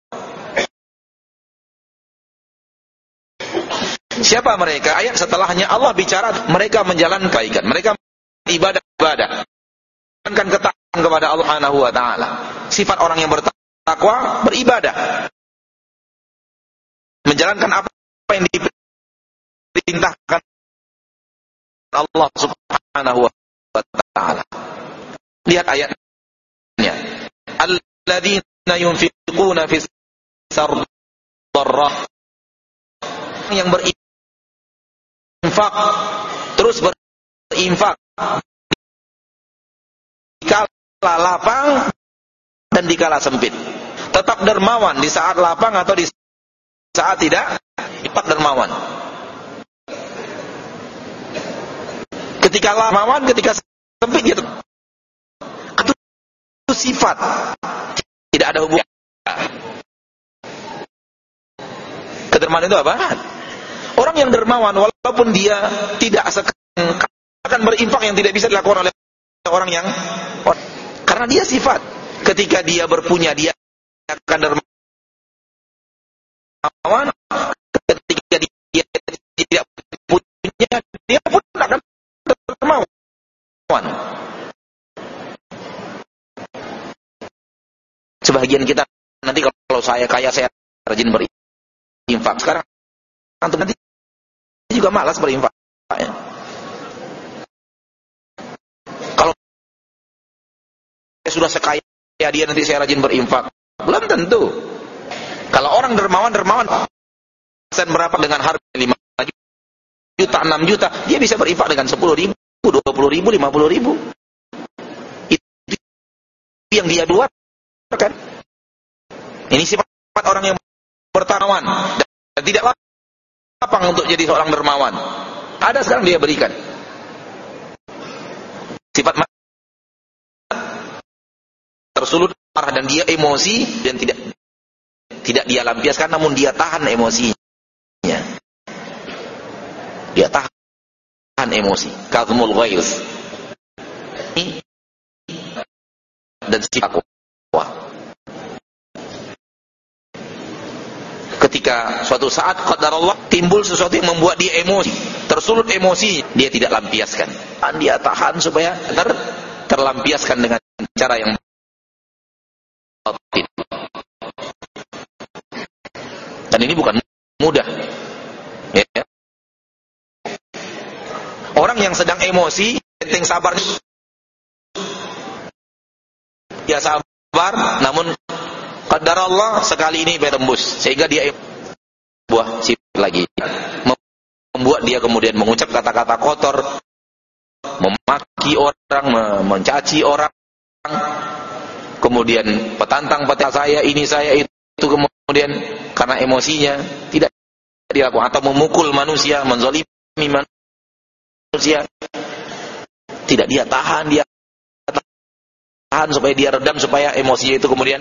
Siapa mereka? Ayat setelahnya Allah bicara mereka menjalankan kebaikan, mereka ibadah-ibadah, menjalankan ketaatan kepada Allah Subhanahu wa taala. Sifat orang yang bertakwa beribadah, menjalankan apa yang diperintahkan Allah Subhanahu wa taala. Lihat ayatnya. Alladzina yunfiquna fis sarra, yang berinfak, terus berinfak dikala lapang dan dikala sempit. Tetap dermawan di saat lapang atau di saat tidak, tetap dermawan. Ketika dermawan, ketika sempit dia tetap. Itu sifat, tidak ada hubungan. Kedermawan itu apa? Orang yang dermawan walaupun dia tidak akan berinfak yang tidak bisa dilakukan oleh orang yang, karena dia sifat. Ketika dia berpunya dia akan dermawan, ketika dia tidak punya dia pun akan dermawan. Sebagian kita nanti kalau saya kaya saya rajin berinfak. Sekarang antum nanti juga malas berinfak. Kalau saya sudah sekaya dia nanti saya rajin berinfak, belum tentu. Kalau orang dermawan dermawan sen berapa dengan harga lima juta, enam juta, dia bisa berinfak dengan sepuluh ribu, dua puluh ribu, lima puluh ribu. Itu yang dia buat kan. Ini sifat orang yang bertakwa dan tidak lapang untuk jadi seorang dermawan. Ada sekarang dia berikan. Sifat tersulut marah dan dia emosi dan tidak tidak dia lampiaskan, namun dia tahan emosinya. Dia tahan emosi. Kazmul ghaiz. Dan sifat takwa. Ketika suatu saat qadarullah timbul sesuatu yang membuat dia emosi, tersulut emosi, dia tidak lampiaskan. Dan dia tahan supaya ter terlampiaskan dengan cara yang batin. Dan ini bukan mudah. Ya. Orang yang sedang emosi, penting sabar. Ya sabar, namun qadar Allah sekali ini bertembus sehingga dia buah sifat lagi, membuat dia kemudian mengucap kata-kata kotor, memaki orang, mencaci orang, kemudian petantang petantang saya ini saya itu, kemudian karena emosinya tidak dilakukan, atau memukul manusia, menzalimi manusia, tidak dia tahan, dia tahan supaya dia redam, supaya emosinya itu kemudian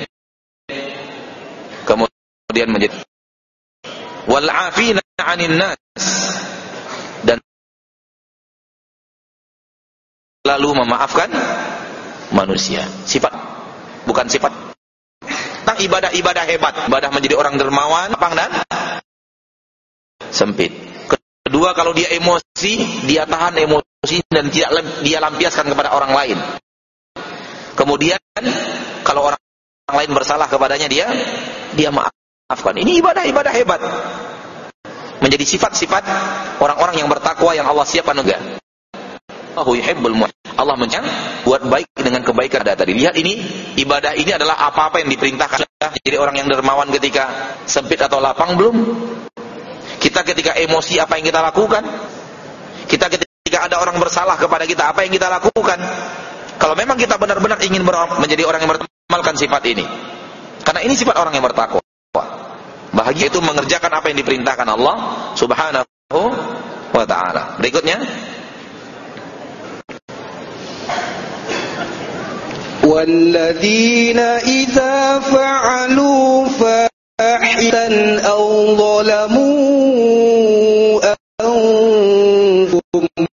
kemudian menjadi wal afina 'anil nas, dan lalu memaafkan manusia. Sifat, bukan sifat tentang ibadah-ibadah hebat, ibadah menjadi orang dermawan, lapang dan sempit. Kedua, kalau dia emosi, dia tahan emosi emosi dan tidak dia lampiaskan kepada orang lain. Kemudian kalau orang lain bersalah kepadanya, dia dia maafkan. Ini ibadah-ibadah hebat. Menjadi sifat-sifat orang-orang yang bertakwa yang Allah siapkan juga. Allahu yuhibbul muhsinin. Allah mencang buat baik dengan kebaikan. Ada tadi. Lihat ini, ibadah ini adalah apa-apa yang diperintahkan. Jadi orang yang dermawan ketika sempit atau lapang belum? Kita ketika emosi apa yang kita lakukan? Kita ketika ada orang bersalah kepada kita, apa yang kita lakukan? Kalau memang kita benar-benar ingin menjadi orang yang beramalkan sifat ini. Karena ini sifat orang yang bertakwa. Bahagia itu mengerjakan apa yang diperintahkan Allah Subhanahu wa ta'ala. Berikutnya, وَالَّذِينَ إِذَا فَعَلُوا فَاحِشَةً أَوْ ظَلَمُوا أَنفُسَهُمْ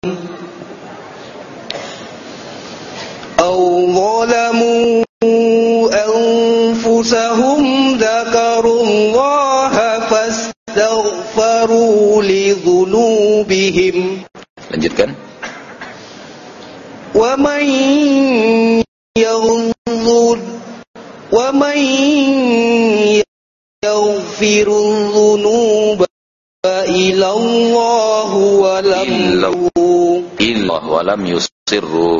أَوْ ظَلَمُوا أَنفُسَهُمْ ذَكَرُوا اللَّهَ فَاسْتَغْفَرُوا لِذُنُوبِهِمْ. Lanjutkan. وَمَنْ يغفر ومن يغفر الذنوب إلا الله ولم إلا ولم يصروا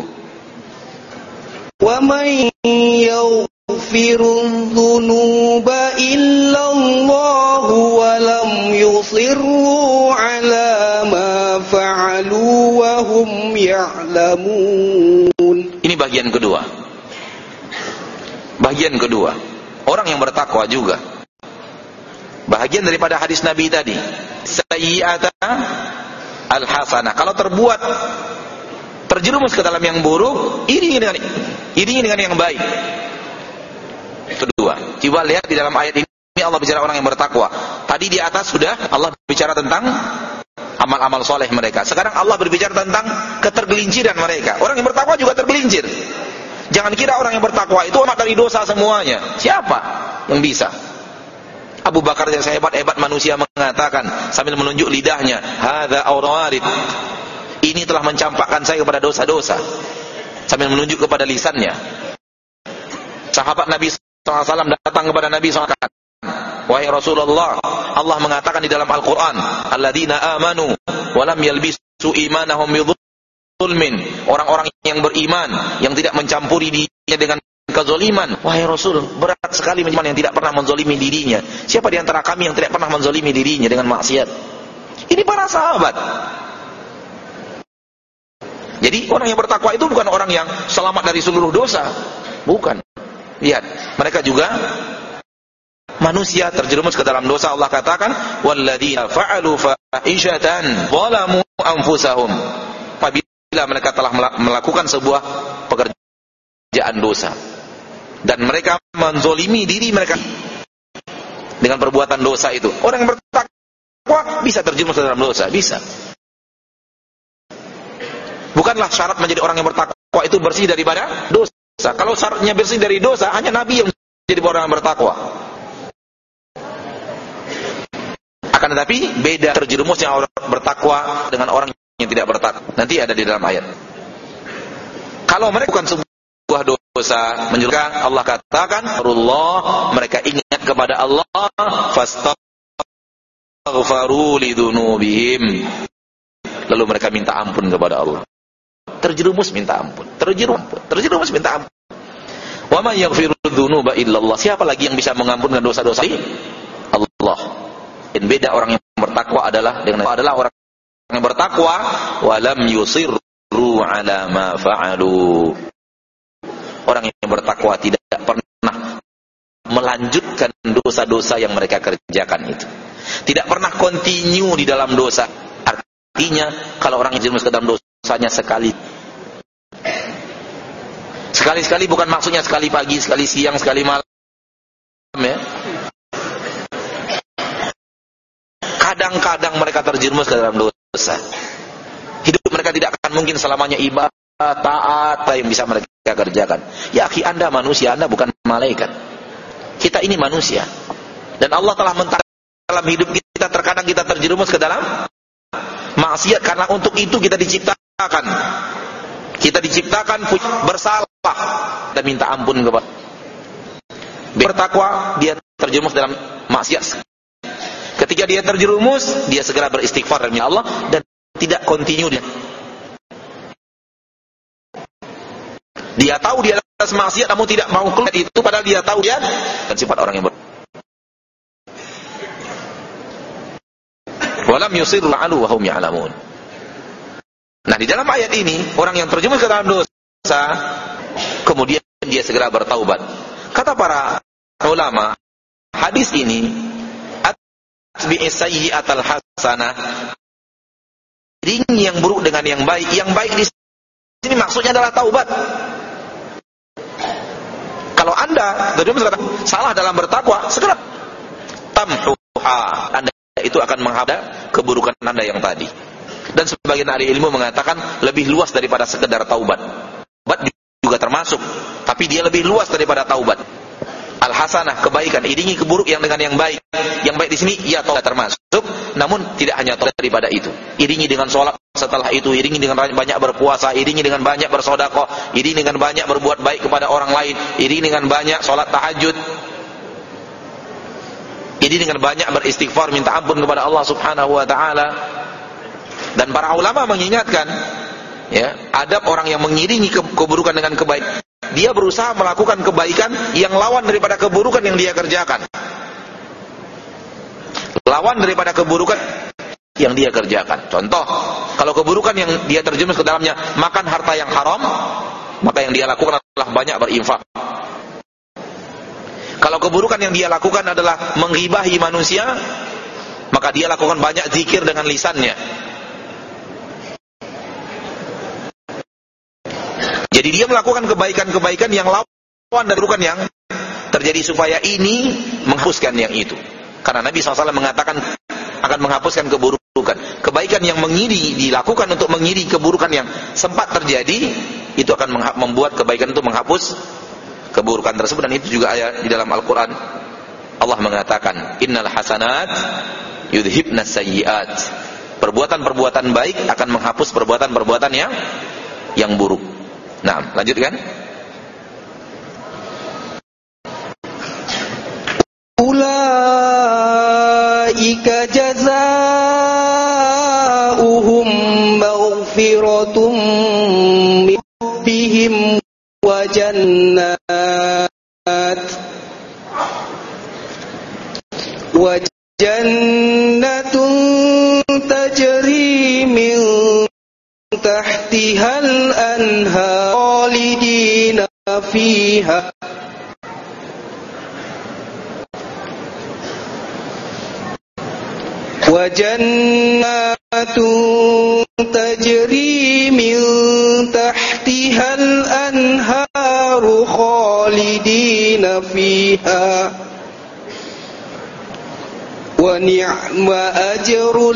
ومن يغفر الذنوب إلا الله ولم يصروا على ما فعلوا وهم يعلمون. Ini bagian kedua. Bagian kedua, orang yang bertakwa juga. Bahagian daripada hadis Nabi tadi, sayyi'ata al-hasanah. Kalau terbuat terjerumus ke dalam yang buruk, iringi dengan iringi dengan yang baik. Kedua, coba lihat di dalam ayat ini Allah bicara orang yang bertakwa. Tadi di atas sudah Allah bicara tentang amal-amal soleh mereka. Sekarang Allah berbicara tentang ketergelinciran mereka. Orang yang bertakwa juga tergelincir. Jangan kira orang yang bertakwa itu amat dari dosa semuanya. Siapa yang bisa? Abu Bakar yang sehebat-hebat manusia mengatakan sambil menunjuk lidahnya, hadza aurarid. Ini telah mencampakkan saya kepada dosa-dosa. Sambil menunjuk kepada lisannya. Sahabat Nabi shallallahu alaihi wasallam datang kepada Nabi shallallahu alaihi wasallam, wahai Rasulullah, Allah mengatakan di dalam Al-Quran, alladzina amanu walam yalbisu imanahum bidhulmin. Orang-orang yang beriman, yang tidak mencampuri dirinya dengan kezoliman. Wahai Rasul, berat sekali menjadi yang tidak pernah menzolimi dirinya. Siapa di antara kami yang tidak pernah menzolimi dirinya dengan maksiat? Ini para sahabat. Jadi orang yang bertakwa itu bukan orang yang selamat dari seluruh dosa. Bukan. Lihat, mereka juga manusia terjerumus ke dalam dosa. Allah katakan, walladzina fa'alu fahishatan zalamu anfusahum. Apabila mereka telah melakukan sebuah pekerjaan dosa dan mereka menzolimi diri mereka dengan perbuatan dosa itu, orang yang bertakwa bisa terjerumus ke dalam dosa, bisa. Bukanlah syarat menjadi orang yang bertakwa itu bersih daripada dosa. Kalau syaratnya bersih dari dosa, hanya Nabi yang jadi orang yang bertakwa. Akan tetapi beda terjerumusnya orang bertakwa dengan orang yang tidak bertakwa. Nanti ada di dalam ayat. Kalau mereka bukan sebuah dosa, menjelaskan Allah katakan, Allah, mereka ingat kepada Allah, fastaghfaru lidzunubihim. Lalu mereka minta ampun kepada Allah. Terjerumus minta ampun, terjerumus, terjerumus minta ampun. Wa may yaghfiru dzunuba illallah. Siapa lagi yang bisa mengampunkan dosa-dosa ini? Allah. Dan beda orang yang bertakwa adalah dengan adalah orang yang bertakwa walam yusirru ala ma fa'alu. Orang yang bertakwa tidak pernah melanjutkan dosa-dosa yang mereka kerjakan itu. Tidak pernah continue di dalam dosa. Artinya kalau orang yang terjerumus ke dalam dosanya sekali sekali-sekali, bukan maksudnya sekali pagi, sekali siang, sekali malam ya. Kadang-kadang mereka terjerumus ke dalam dosa. Hidup mereka tidak akan mungkin selamanya ibadah, taat yang bisa mereka kerjakan. Ya akhi, Anda manusia, Anda bukan malaikat. Kita ini manusia. Dan Allah telah mentakdirkan dalam hidup kita terkadang kita terjerumus ke dalam maksiat, karena untuk itu kita diciptakan. diciptakan. Kita diciptakan bersalah dan minta ampun kepada. Bertakwa, dia terjerumus dalam maksiat. Ketika dia terjerumus, dia segera beristighfar demi Allah dan tidak continue dia. Dia tahu dia atas maksiat namun tidak mau keluar itu, padahal dia tahu dia dan sifat orang yang ber. Walam yusirru alu wa hum ya'lamun. Nah, di dalam ayat ini, orang yang terjerumus ke dalam dosa, kemudian dia segera bertaubat. Kata para ulama, hadis ini atbi'is sayyi'atal hasanah, iringi yang buruk dengan yang baik. Yang baik di sini maksudnya adalah taubat. Kalau Anda terjerumus salah dalam bertakwa, segera tamhuha, Anda itu akan menghapus keburukan Anda yang tadi. Dan sebagian ahli ilmu mengatakan lebih luas daripada sekedar taubat. Taubat juga termasuk, tapi dia lebih luas daripada taubat. Al-hasanah, kebaikan, iringi keburuk yang dengan yang baik. Yang baik di sini ya taubat termasuk, namun tidak hanya taubat daripada itu. Iringi dengan sholat setelah itu, iringi dengan banyak berpuasa, iringi dengan banyak bersedekah, iringi dengan banyak berbuat baik kepada orang lain, iringi dengan banyak sholat tahajud, iringi dengan banyak beristighfar, minta ampun kepada Allah Subhanahu wa taala. Dan para ulama mengingatkan, ya, adab orang yang mengiringi ke keburukan dengan kebaikan. Dia berusaha melakukan kebaikan yang lawan daripada keburukan yang dia kerjakan. Lawan daripada keburukan yang dia kerjakan. Contoh, kalau keburukan yang dia terjerumus ke dalamnya makan harta yang haram, maka yang dia lakukan adalah banyak berinfak. Kalau keburukan yang dia lakukan adalah menggibahi manusia, maka dia lakukan banyak zikir dengan lisannya. Jadi dia melakukan kebaikan-kebaikan yang lawan dari keburukan yang terjadi supaya ini menghapuskan yang itu. Karena Nabi shallallahu alaihi wasallam mengatakan akan menghapuskan keburukan. Kebaikan yang mengiri dilakukan untuk mengiri keburukan yang sempat terjadi, itu akan membuat kebaikan itu menghapus keburukan tersebut. Dan itu juga ayat di dalam Al-Quran. Allah mengatakan, Innal hasanat yudhibnas sayyiat. Perbuatan-perbuatan baik akan menghapus perbuatan-perbuatan yang yang buruk. Nah, lanjutkan. Ulaika jazaa'uhum maghfiratum min rabbihim wa jannat wa jannatun tajri min tahtihal anhar khalidina fiha wa jannatun tajri min tahtihal anhar khalidina fiha wa ni'ma ajrul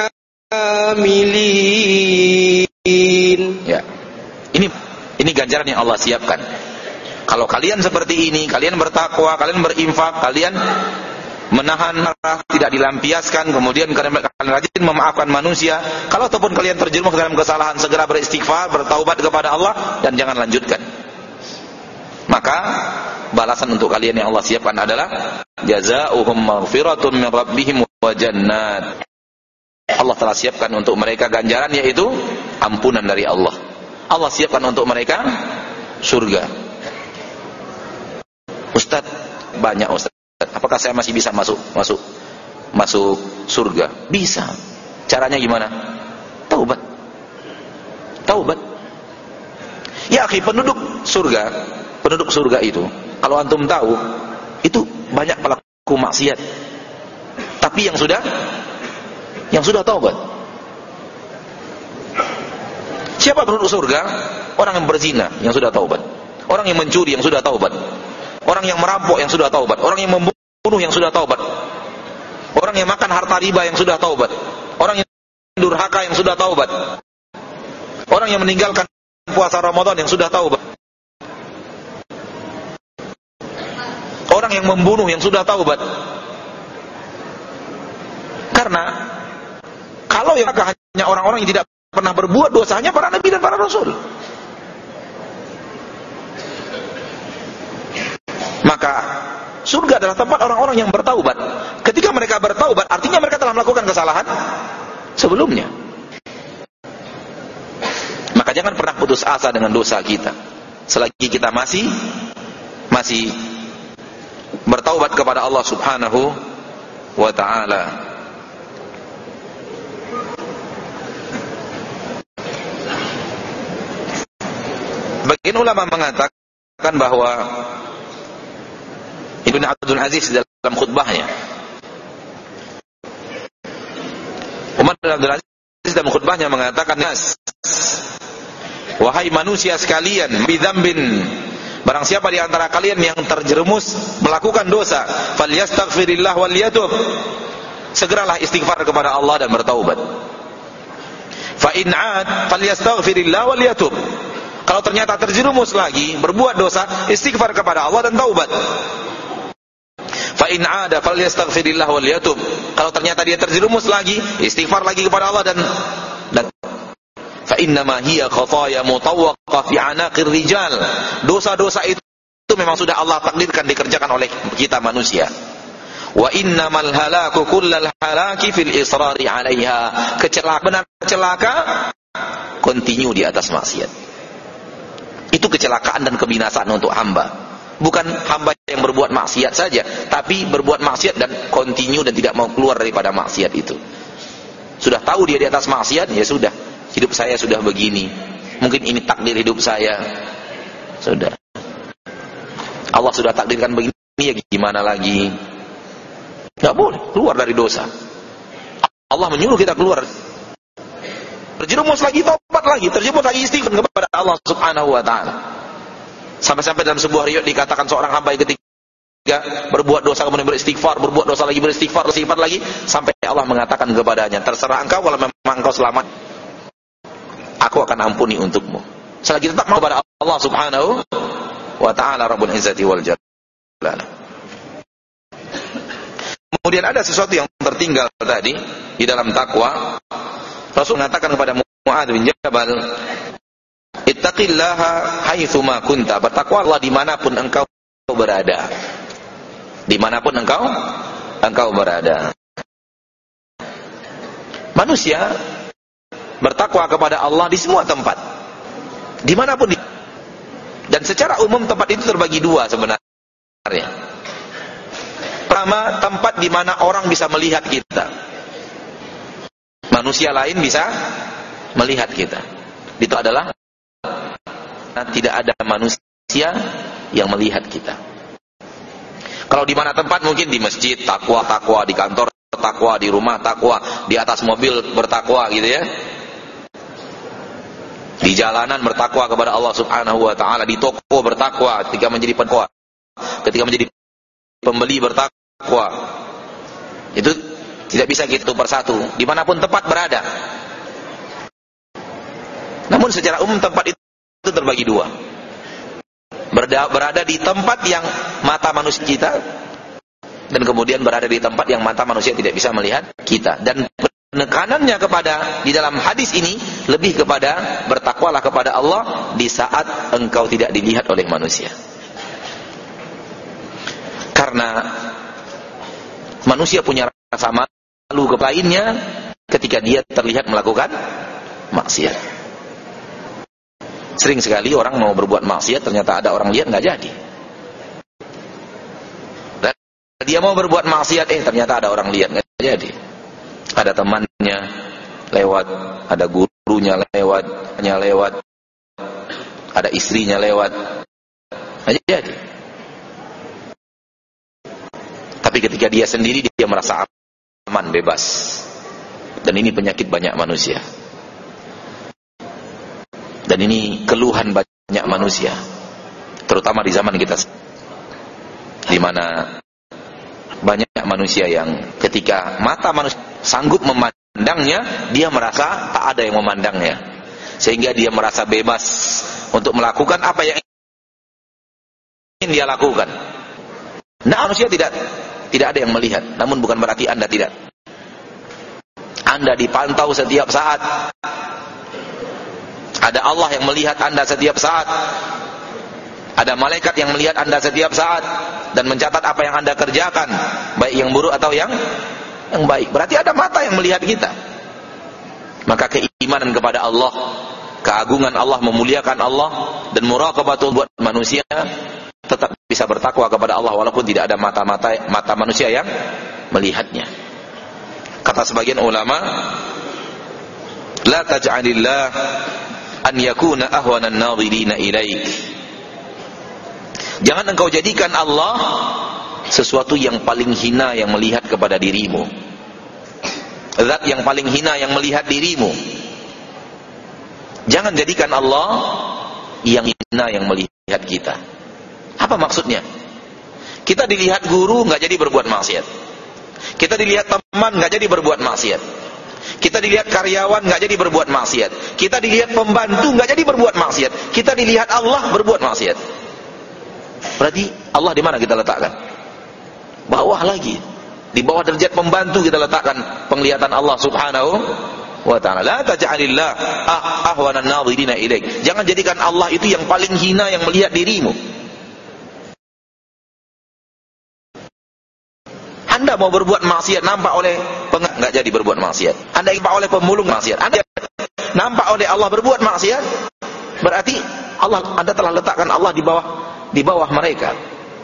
amilin. Ya. Ini ini ganjaran yang Allah siapkan. Kalau kalian seperti ini, kalian bertakwa, kalian berinfak, kalian menahan marah, tidak dilampiaskan, kemudian kalian rajin memaafkan manusia, kalau ataupun kalian terjerumus dalam kesalahan, segera beristighfar, bertaubat kepada Allah dan jangan lanjutkan. Maka balasan untuk kalian yang Allah siapkan adalah jazaa'uhum maghfiratun min rabbihim wa jannat. Allah telah siapkan untuk mereka ganjaran, yaitu ampunan dari Allah. Allah siapkan untuk mereka surga. Ustaz, banyak Ustaz. Apakah saya masih bisa masuk masuk masuk surga? Bisa. Caranya gimana? Taubat. Taubat. Ya, akhi, penduduk surga, penduduk surga itu, kalau antum tahu, itu banyak pelaku maksiat. Tapi yang sudah yang sudah taubat. Siapa penduduk surga? Orang yang berzina yang sudah taubat. Orang yang mencuri yang sudah taubat. Orang yang merampok yang sudah taubat. Orang yang membunuh yang sudah taubat. Orang yang makan harta riba yang sudah taubat. Orang yang durhaka yang sudah taubat. Orang yang meninggalkan puasa Ramadan yang sudah taubat. Orang yang membunuh yang sudah taubat. Karena kalau yang hanya orang-orang yang tidak pernah berbuat dosanya para nabi dan para rasul. Maka surga adalah tempat orang-orang yang bertaubat. Ketika mereka bertaubat, artinya mereka telah melakukan kesalahan sebelumnya. Maka jangan pernah putus asa dengan dosa kita. Selagi kita masih masih bertaubat kepada Allah Subhanahu wa ta'ala. Bagian ulama mengatakan bahwa Ibn Abdul Aziz dalam khutbahnya, Umar bin Abdul Aziz dalam khutbahnya mengatakan, "Nas, wahai manusia sekalian, bidzambin, barang siapa di antara kalian yang terjerumus melakukan dosa, falyastaghfirillah wal yatub, segeralah istighfar kepada Allah dan bertaubat. Fa in 'ad falyastaghfirillah wal yatub." Kalau ternyata terjerumus lagi berbuat dosa, istighfar kepada Allah dan taubat. Fa in 'ada falyastaghfirillah wal yatub. Kalau ternyata dia terjerumus lagi, istighfar lagi kepada Allah dan dan fa innama hiya khataaya mutawwaqa fi 'anaqir rijal. Dosa-dosa itu, itu memang sudah Allah takdirkan dikerjakan oleh kita manusia. Wa innamal halaku kullal halaki fil israri 'alaiha. Kecelakaan benar celaka continue di atas maksiat. Itu kecelakaan dan kebinasaan untuk hamba. Bukan hamba yang berbuat maksiat saja, tapi berbuat maksiat dan continue dan tidak mau keluar daripada maksiat itu. Sudah tahu dia di atas maksiat, ya sudah, hidup saya sudah begini. Mungkin ini takdir hidup saya. Sudah. Allah sudah takdirkan begini, ya gimana lagi? Enggak boleh keluar dari dosa. Allah menyuruh kita keluar. Terjerumus lagi, tobat lagi, terjerumus lagi, istighfar kepada Allah Subhanahu wa ta'ala. Sampai-sampai dalam sebuah riwayat dikatakan seorang hamba yang ketika berbuat dosa kemudian beristighfar, berbuat dosa lagi, beristighfar, beristighfar lagi, sampai Allah mengatakan kepadanya, terserah engkau, kalau memang engkau selamat, aku akan ampuni untukmu. Selagi tetap mau kepada Allah Subhanahu wa ta'ala Rabbul Izzati wal Jalal. Kemudian ada sesuatu yang tertinggal tadi di dalam takwa. Rasul mengatakan kepada Mu'adz bin Jabal, ittaqillaha haitsuma kunta, bertakwalah dimanapun engkau berada. Dimanapun engkau engkau berada. Manusia bertakwa kepada Allah di semua tempat, dimanapun di, dan secara umum tempat itu terbagi dua sebenarnya. Pertama, tempat di mana orang bisa melihat kita. Manusia lain bisa melihat kita. Itu adalah tidak ada manusia yang melihat kita. Kalau di mana tempat, mungkin di masjid takwa, takwa di kantor takwa, di rumah takwa, di atas mobil bertakwa gitu ya. Di jalanan bertakwa kepada Allah Subhanahu wa ta'ala, di toko bertakwa ketika menjadi pentakwa, ketika menjadi pembeli bertakwa. Itu tidak bisa gitu persatu, dimanapun tempat berada. Namun secara umum tempat itu terbagi dua. Berada, berada di tempat yang mata manusia kita, dan kemudian berada di tempat yang mata manusia tidak bisa melihat kita. Dan penekanannya kepada di dalam hadis ini lebih kepada bertakwalah kepada Allah di saat engkau tidak dilihat oleh manusia. Karena manusia punya rasa malu lalu ke lainnya ketika dia terlihat melakukan maksiat. Sering sekali orang mau berbuat maksiat, ternyata ada orang lihat, nggak jadi. Dan dia mau berbuat maksiat, eh ternyata ada orang lihat, nggak jadi. Ada temannya lewat, ada gurunya lewat, hanya lewat, ada istrinya lewat, nggak jadi. Tapi ketika dia sendiri, dia merasa aman, bebas. Dan ini penyakit banyak manusia. Dan ini keluhan banyak manusia, terutama di zaman kita, di mana banyak manusia yang ketika mata manusia sanggup memandangnya, dia merasa tak ada yang memandangnya, sehingga dia merasa bebas untuk melakukan apa yang ingin dia lakukan. Nah, manusia tidak tidak ada yang melihat, namun bukan berarti Anda tidak. Anda dipantau setiap saat. Ada Allah yang melihat Anda setiap saat. Ada malaikat yang melihat Anda setiap saat dan mencatat apa yang Anda kerjakan, baik yang buruk atau yang yang baik. Berarti ada mata yang melihat kita. Maka keimanan kepada Allah, keagungan Allah, memuliakan Allah, dan muraqabatul buat manusia tetap bisa bertakwa kepada Allah walaupun tidak ada mata-mata mata manusia yang melihatnya. Kata sebagian ulama, la taj'alillah an yakuna ahwanan nadhirina ilaik. Jangan engkau jadikan Allah sesuatu yang paling hina yang melihat kepada dirimu. Zat yang paling hina yang melihat dirimu. Jangan jadikan Allah yang hina yang melihat kita. Apa maksudnya? Kita dilihat guru nggak jadi berbuat maksiat. Kita dilihat teman nggak jadi berbuat maksiat. Kita dilihat karyawan nggak jadi berbuat maksiat. Kita dilihat pembantu nggak jadi berbuat maksiat. Kita dilihat Allah berbuat maksiat. Berarti Allah di mana kita letakkan? Bawah lagi. Di bawah derajat pembantu kita letakkan penglihatan Allah Subhanahu wa ta'ala. La taj'alillah ahwanan nadhirina ilaik. Jangan jadikan Allah itu yang paling hina yang melihat dirimu. Anda mau berbuat maksiat nampak oleh peng- nggak jadi berbuat maksiat. Anda nampak oleh pemulung maksiat. Anda nampak oleh Allah berbuat maksiat. Berarti Allah, Anda telah letakkan Allah di bawah di bawah mereka.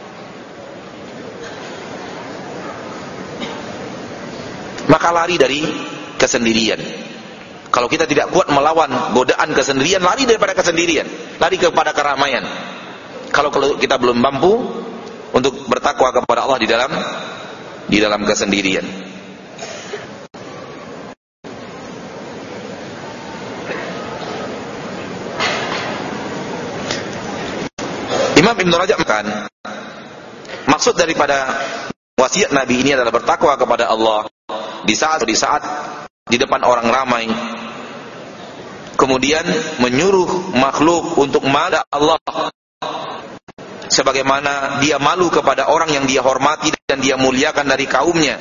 Maka lari dari kesendirian. Kalau kita tidak kuat melawan godaan kesendirian, lari daripada kesendirian, lari kepada keramaian. Kalau kita belum mampu untuk bertakwa kepada Allah di dalam di dalam kesendirian. Imam Ibn Rajab kan, maksud daripada wasiat Nabi ini adalah bertakwa kepada Allah di saat di saat di depan orang ramai, kemudian menyuruh makhluk untuk malu Allah sebagaimana dia malu kepada orang yang dia hormati dan dia muliakan dari kaumnya,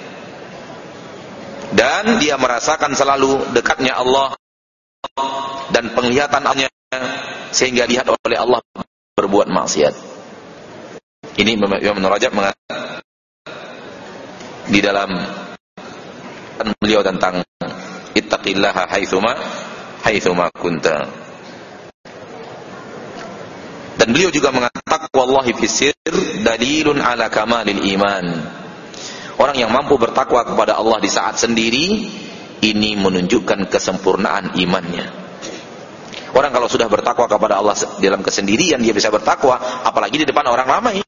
dan dia merasakan selalu dekatnya Allah dan penglihatannya sehingga lihat oleh Allah berbuat maksiat. Ini Imam Ibn Rajab mengatakan di dalam beliau tentang ittaqillaha haitsuma haitsuma kunta. Dan beliau juga mengatakan wallahi fis sir dalilun ala kamalil iman. Orang yang mampu bertakwa kepada Allah di saat sendiri, ini menunjukkan kesempurnaan imannya. Orang kalau sudah bertakwa kepada Allah dalam kesendirian, dia bisa bertakwa, apalagi di depan orang ramai.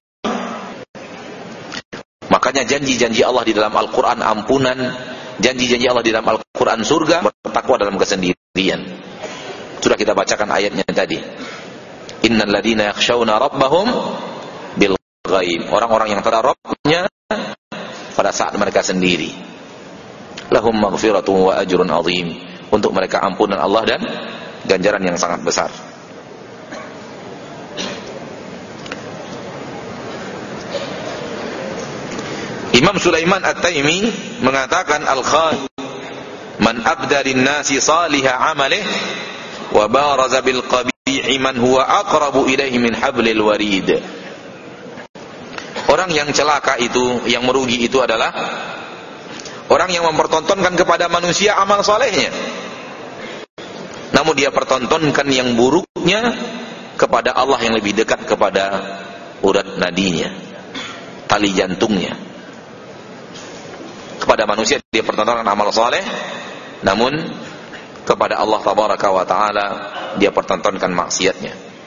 Makanya janji-janji Allah di dalam Al-Quran ampunan, janji-janji Allah di dalam Al-Quran surga, bertakwa dalam kesendirian. Sudah kita bacakan ayatnya tadi. Innal ladina yakhshawna rabbahum bil ghaib. Orang-orang yang terhadap Rabbnya pada saat mereka sendiri. Lahum maghfiratun wa ajrun azim. Untuk mereka ampunan Allah dan ganjaran yang sangat besar. Imam Sulaiman At-Taimi mengatakan al-khan man abda lin-nasi salihah amalih wa baraza bil qabi'i man huwa aqrabu ilaihi min hablil warid. Orang yang celaka itu, yang merugi itu adalah orang yang mempertontonkan kepada manusia amal solehnya, namun dia pertontonkan yang buruknya kepada Allah yang lebih dekat kepada urat nadinya, tali jantungnya. Kepada manusia dia pertontonkan amal soleh, namun kepada Allah tabaraka wa ta'ala dia pertontonkan maksiatnya.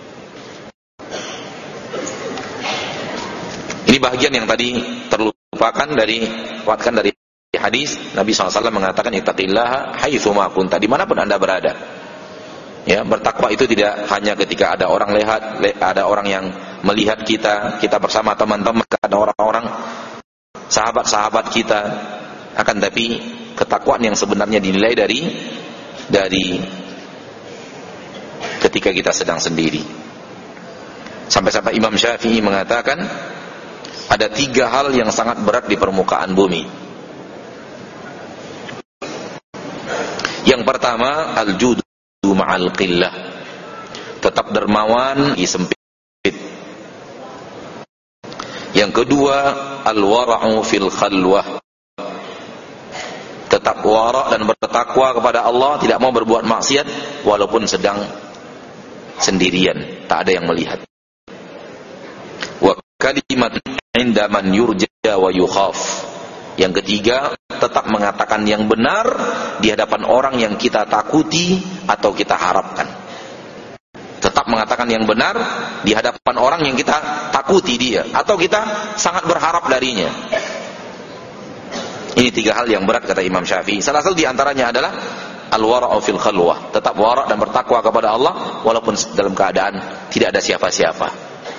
Ini bagian yang tadi terlupakan dari kuatkan dari hadis Nabi shallallahu alaihi wasallam mengatakan ittaqillaha haitsuma kunta, dimanapun anda berada. Ya, bertakwa itu tidak hanya ketika ada orang lihat, ada orang yang melihat kita, kita bersama teman-teman, ada orang-orang sahabat-sahabat kita, akan tapi ketakwaan yang sebenarnya dinilai dari dari ketika kita sedang sendiri. Sampai-sampai Imam Syafi'i mengatakan ada tiga hal yang sangat berat di permukaan bumi. Yang pertama al-judu ma'al qillah. Tetap dermawan di sempit. Yang kedua, al-wara'u fil khalwah. Tetap wara' dan bertakwa kepada Allah, tidak mau berbuat maksiat walaupun sedang sendirian, tak ada yang melihat. Wa kalimat 'inda man yurja wa yukhaf. Yang ketiga, tetap mengatakan yang benar di hadapan orang yang kita takuti atau kita harapkan. Tetap mengatakan yang benar di hadapan orang yang kita takuti dia atau kita sangat berharap darinya. Ini tiga hal yang berat kata Imam Syafi'i. Salah satu di antaranya adalah al-wara'u fil khalwah, tetap wara' dan bertakwa kepada Allah walaupun dalam keadaan tidak ada siapa-siapa.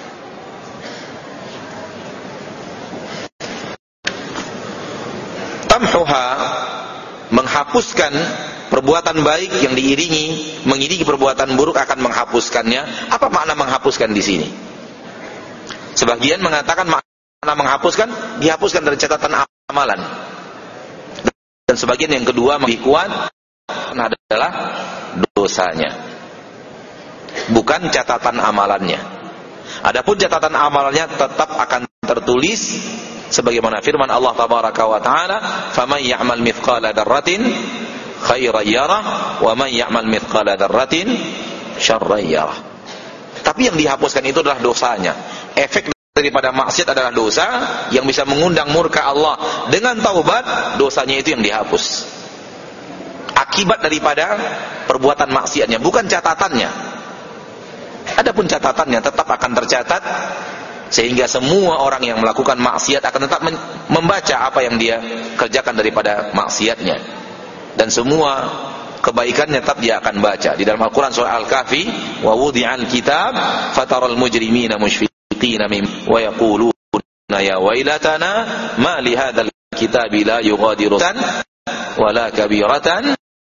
Tamhuha, menghapuskan perbuatan baik yang diiringi mengiringi perbuatan buruk akan menghapuskannya. Apa makna menghapuskan di sini? Sebagian mengatakan makna menghapuskan dihapuskan dari catatan amalan. Dan sebagian yang kedua lebih kuat adalah dosanya, bukan catatan amalannya. Adapun catatan amalannya tetap akan tertulis sebagaimana firman Allah tabaraka wa taala, "Faman ya'mal mithqala dzarratin khairan yarah wa man ya'mal mithqala dzarratin syarran yarah." Tapi yang dihapuskan itu adalah dosanya. Efek daripada maksiat adalah dosa yang bisa mengundang murka Allah. Dengan taubat, dosanya itu yang dihapus. Akibat daripada perbuatan maksiatnya, bukan catatannya. Adapun catatannya tetap akan tercatat, sehingga semua orang yang melakukan maksiat akan tetap membaca apa yang dia kerjakan daripada maksiatnya. Dan semua kebaikannya tetap dia akan baca. Di dalam Al-Quran surah Al-Kahfi, wa wudi'al kitab fataral mujrimina mushfiqin wa yaquluna ya wailatana ma li hadzal kitabi la yughadiru wala kabiratan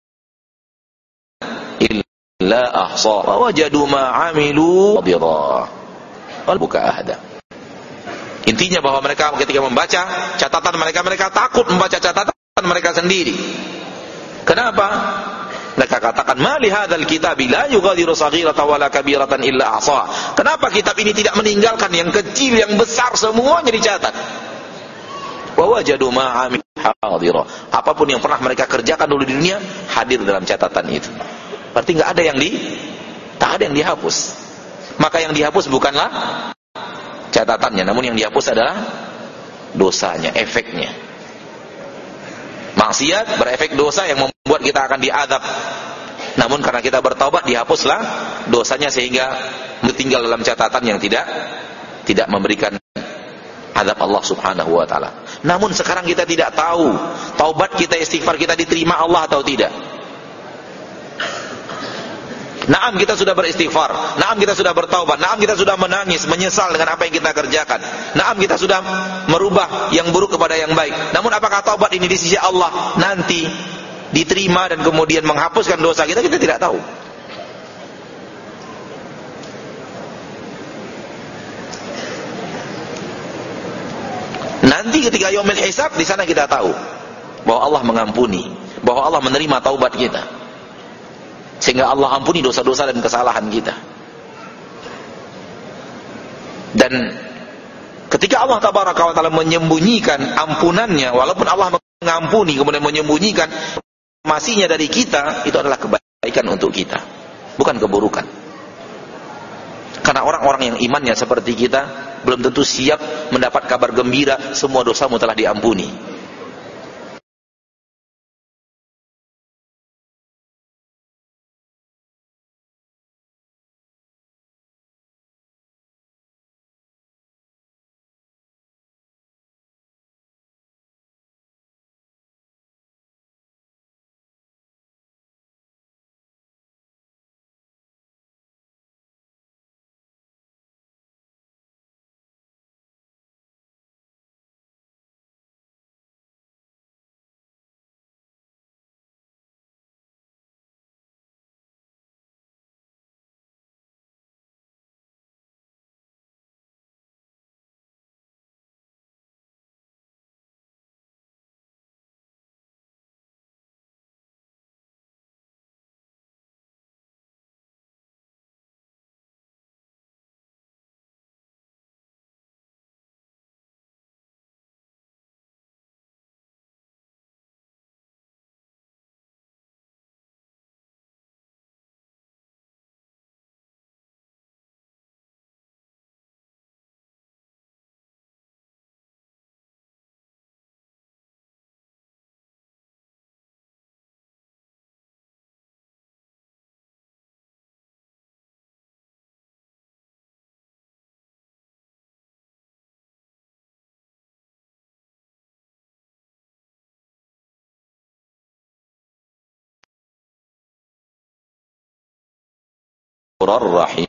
illa ahsaha wa wajadu ma 'amilu hadira wal buka ahada. Intinya bahwa mereka ketika membaca catatan mereka, mereka takut membaca catatan mereka sendiri. Kenapa? Mereka katakan, "Ma li hadzal kitabi la yughadiru saghiratan wala kabiratan illa ahsaha." Kenapa kitab ini tidak meninggalkan yang kecil, yang besar, semuanya dicatat? Wa wajadu ma 'amilu hadira. Apapun yang pernah mereka kerjakan dulu di dunia hadir dalam catatan itu. Berarti enggak ada yang di tak ada yang dihapus. Maka yang dihapus bukanlah catatannya, namun yang dihapus adalah dosanya, efeknya. Maksiat berefek dosa yang membuat kita akan diazab. Namun karena kita bertaubat, dihapuslah dosanya sehingga tinggal dalam catatan yang tidak tidak memberikan azab Allah Subhanahu wa taala. Namun sekarang kita tidak tahu taubat kita, istighfar kita diterima Allah atau tidak. Naam kita sudah beristighfar, naam kita sudah bertaubat, naam kita sudah menangis, menyesal dengan apa yang kita kerjakan. Naam kita sudah merubah yang buruk kepada yang baik. Namun apakah taubat ini di sisi Allah nanti diterima dan kemudian menghapuskan dosa kita? Kita tidak tahu. Nanti ketika yaumil hisab, di sana kita tahu bahwa Allah mengampuni, bahwa Allah menerima taubat kita. Sehingga Allah ampuni dosa-dosa dan kesalahan kita. Dan ketika Allah tabaraka wa taala menyembunyikan ampunannya, walaupun Allah mengampuni kemudian menyembunyikan informasinya dari kita, itu adalah kebaikan untuk kita, bukan keburukan. Karena orang-orang yang imannya seperti kita belum tentu siap mendapat kabar gembira semua dosamu telah diampuni. rahim.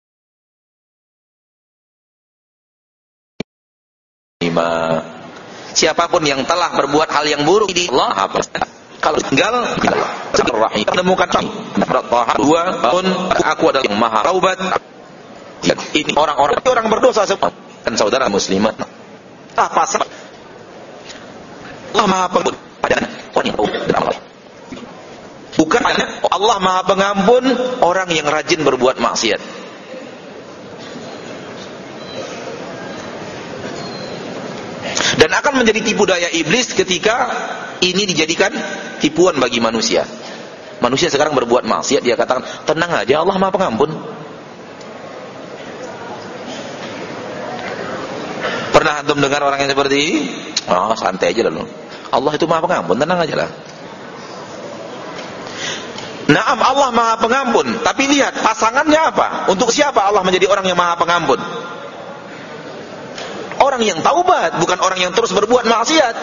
Siapapun yang telah berbuat hal yang buruk di Allah, kalau tinggal rahim menemukan dua tahun aku adalah yang maha taubat. Ini orang-orang orang berdosa semua kan saudara muslimat. Apa sebab Allah maha pengampun pada orang yang tahu dan Allah. Bukan Allah maha pengampun orang yang rajin berbuat maksiat. Dan akan menjadi tipu daya iblis ketika ini dijadikan tipuan bagi manusia. Manusia sekarang berbuat maksiat, dia katakan, tenang aja, Allah maha pengampun. Pernah antum dengar orang yang seperti ini? Oh, santai aja lalu. Allah itu maha pengampun, tenang aja lah. Naam, Allah maha pengampun, tapi lihat pasangannya apa? Untuk siapa Allah menjadi orang yang maha pengampun? Orang yang taubat, bukan orang yang terus berbuat maksiat.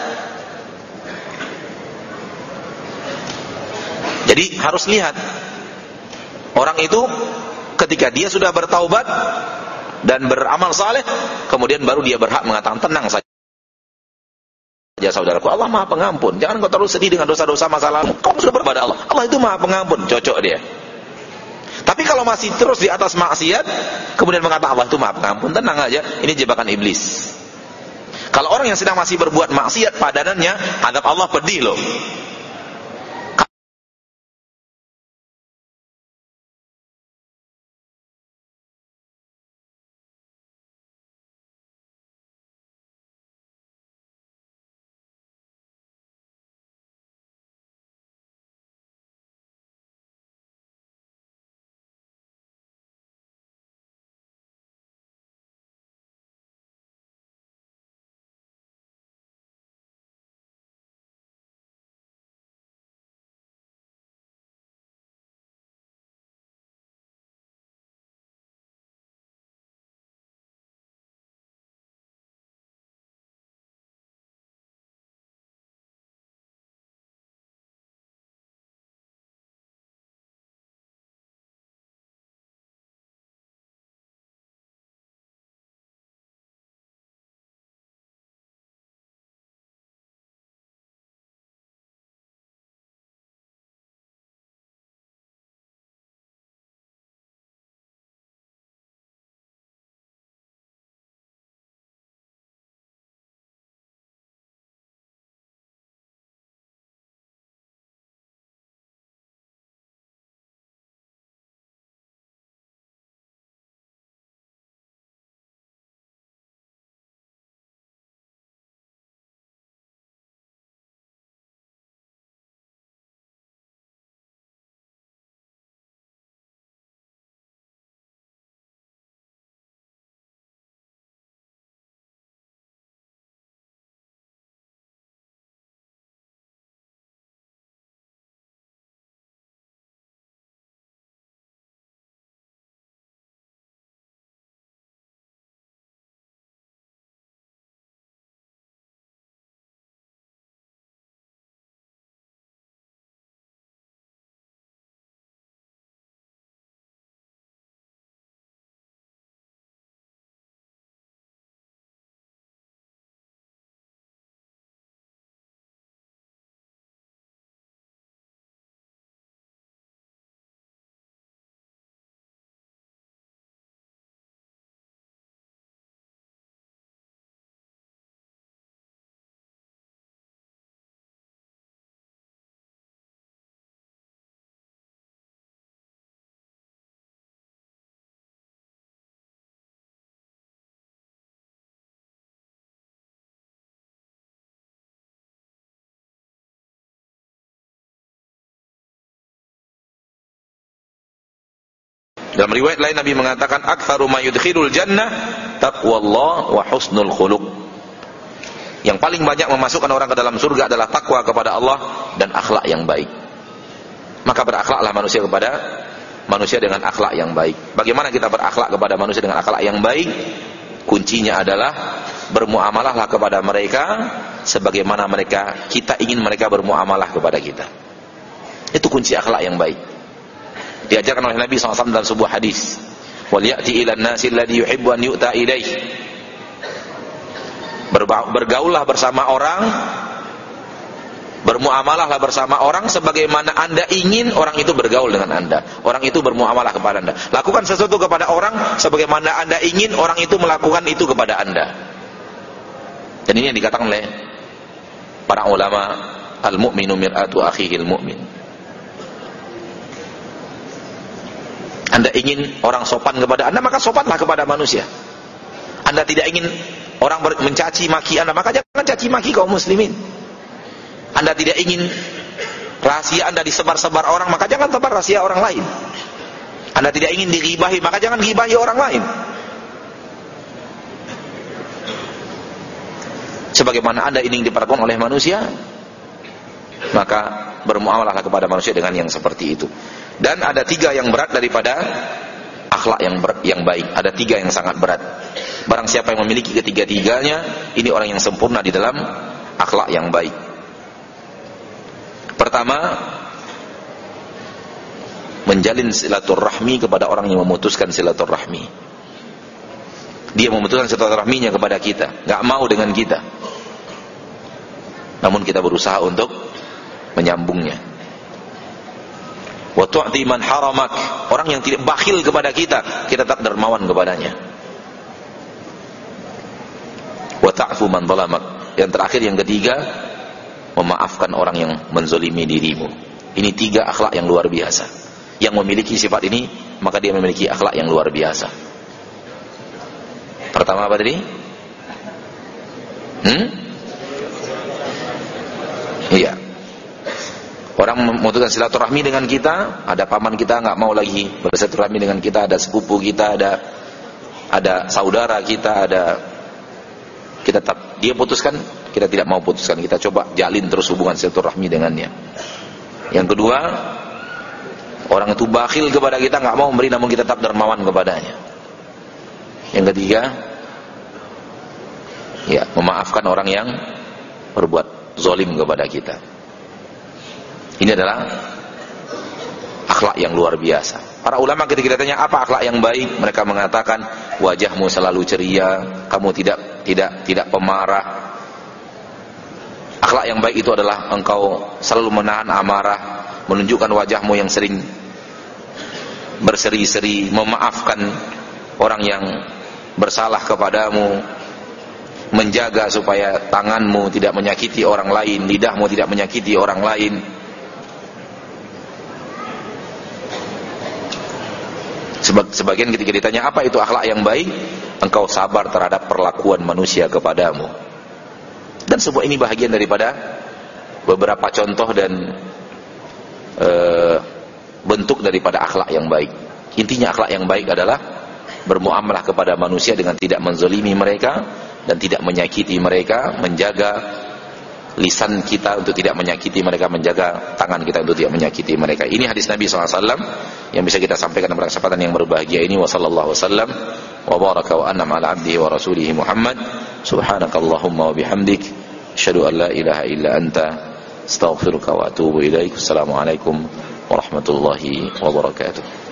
Jadi harus lihat orang itu ketika dia sudah bertaubat dan beramal saleh, kemudian baru dia berhak mengatakan tenang saja saudaraku, Allah maha pengampun. Jangan kau terus sedih dengan dosa-dosa masa lalu. Kau sudah berkepada Allah, Allah itu maha pengampun, cocok dia. Tapi kalau masih terus di atas maksiat, kemudian mengatakan Allah itu maha pengampun, tenang aja, ini jebakan iblis. Kalau orang yang sedang masih berbuat maksiat, padanannya adab Allah pedih loh. Dalam riwayat lain Nabi mengatakan aktsaru ma yudkhilul jannah taqwallah wa husnul khuluq. Yang paling banyak memasukkan orang ke dalam surga adalah takwa kepada Allah dan akhlak yang baik. Maka berakhlaklah manusia kepada manusia dengan akhlak yang baik. Bagaimana kita berakhlak kepada manusia dengan akhlak yang baik? Kuncinya adalah bermuamalahlah kepada mereka sebagaimana mereka kita ingin mereka bermuamalah kepada kita. Itu kunci akhlak yang baik. Diajarkan oleh Nabi shallallahu alaihi wasallam dalam sebuah hadis, wal ya'ti ila an-nasi alladhi yuhibbu an yu'ta ilaih. Bergaullah bersama orang, bermuamalahlah bersama orang sebagaimana Anda ingin orang itu bergaul dengan Anda, orang itu bermuamalah kepada Anda. Lakukan sesuatu kepada orang sebagaimana Anda ingin orang itu melakukan itu kepada Anda. Dan ini yang dikatakan oleh para ulama, al-mu'minu mir'atu akhihil mu'min. Anda ingin orang sopan kepada Anda, maka sopanlah kepada manusia. Anda tidak ingin orang mencaci maki Anda, maka jangan caci maki kaum muslimin. Anda tidak ingin rahasia Anda disebar-sebar orang, maka jangan sebar rahasia orang lain. Anda tidak ingin diribahi, maka jangan ribahi orang lain. Sebagaimana Anda ingin diperlakukan oleh manusia, maka bermuamalahlah kepada manusia dengan yang seperti itu. Dan ada tiga yang berat daripada akhlak yang ber, yang baik. Ada tiga yang sangat berat. Barang siapa yang memiliki ketiga-tiganya, ini orang yang sempurna di dalam akhlak yang baik. Pertama, menjalin silaturahmi kepada orang yang memutuskan silaturahmi. Dia memutuskan silaturahminya kepada kita, gak mau dengan kita, namun kita berusaha untuk menyambungnya. Wa tu'ti man haramak, orang yang tidak bakhil kepada kita, kita tak dermawan kepadanya. Wa ta'fu man zalamak, yang terakhir yang ketiga, memaafkan orang yang menzolimi dirimu. Ini tiga akhlak yang luar biasa. Yang memiliki sifat ini, maka dia memiliki akhlak yang luar biasa. Pertama apa tadi? Hmm? Iya. Orang memutuskan silaturahmi dengan kita, ada paman kita nggak mau lagi bersilaturahmi dengan kita, ada sepupu kita, ada ada saudara kita, ada kita tetap dia putuskan, kita tidak mau putuskan, kita coba jalin terus hubungan silaturahmi dengannya. Yang kedua, orang itu bakhil kepada kita, nggak mau memberi, namun kita tetap dermawan kepadanya. Yang ketiga, ya, memaafkan orang yang berbuat zalim kepada kita. Ini adalah akhlak yang luar biasa. Para ulama ketika ditanya apa akhlak yang baik, mereka mengatakan wajahmu selalu ceria, kamu tidak tidak tidak pemarah. Akhlak yang baik itu adalah engkau selalu menahan amarah, menunjukkan wajahmu yang sering berseri-seri, memaafkan orang yang bersalah kepadamu, menjaga supaya tanganmu tidak menyakiti orang lain, lidahmu tidak menyakiti orang lain. Sebagian ketika ditanya apa itu akhlak yang baik, engkau sabar terhadap perlakuan manusia kepadamu. Dan semua ini bahagian daripada beberapa contoh dan e, bentuk daripada akhlak yang baik. Intinya akhlak yang baik adalah bermuamalah kepada manusia dengan tidak menzalimi mereka dan tidak menyakiti mereka, menjaga lisan kita untuk tidak menyakiti mereka, menjaga tangan kita untuk tidak menyakiti mereka. Ini hadis Nabi shallallahu alaihi wasallam yang bisa kita sampaikan pada kesempatan yang berbahagia ini. Wa sallallahu wasallam wa baraka wa an'ama ala abdihi wa rasulihi Muhammad. Subhanakallahumma wa bihamdik, asyhadu an la ilaha illa anta, astaghfiruka wa atubu ilaik. Assalamualaikum warahmatullahi wabarakatuh.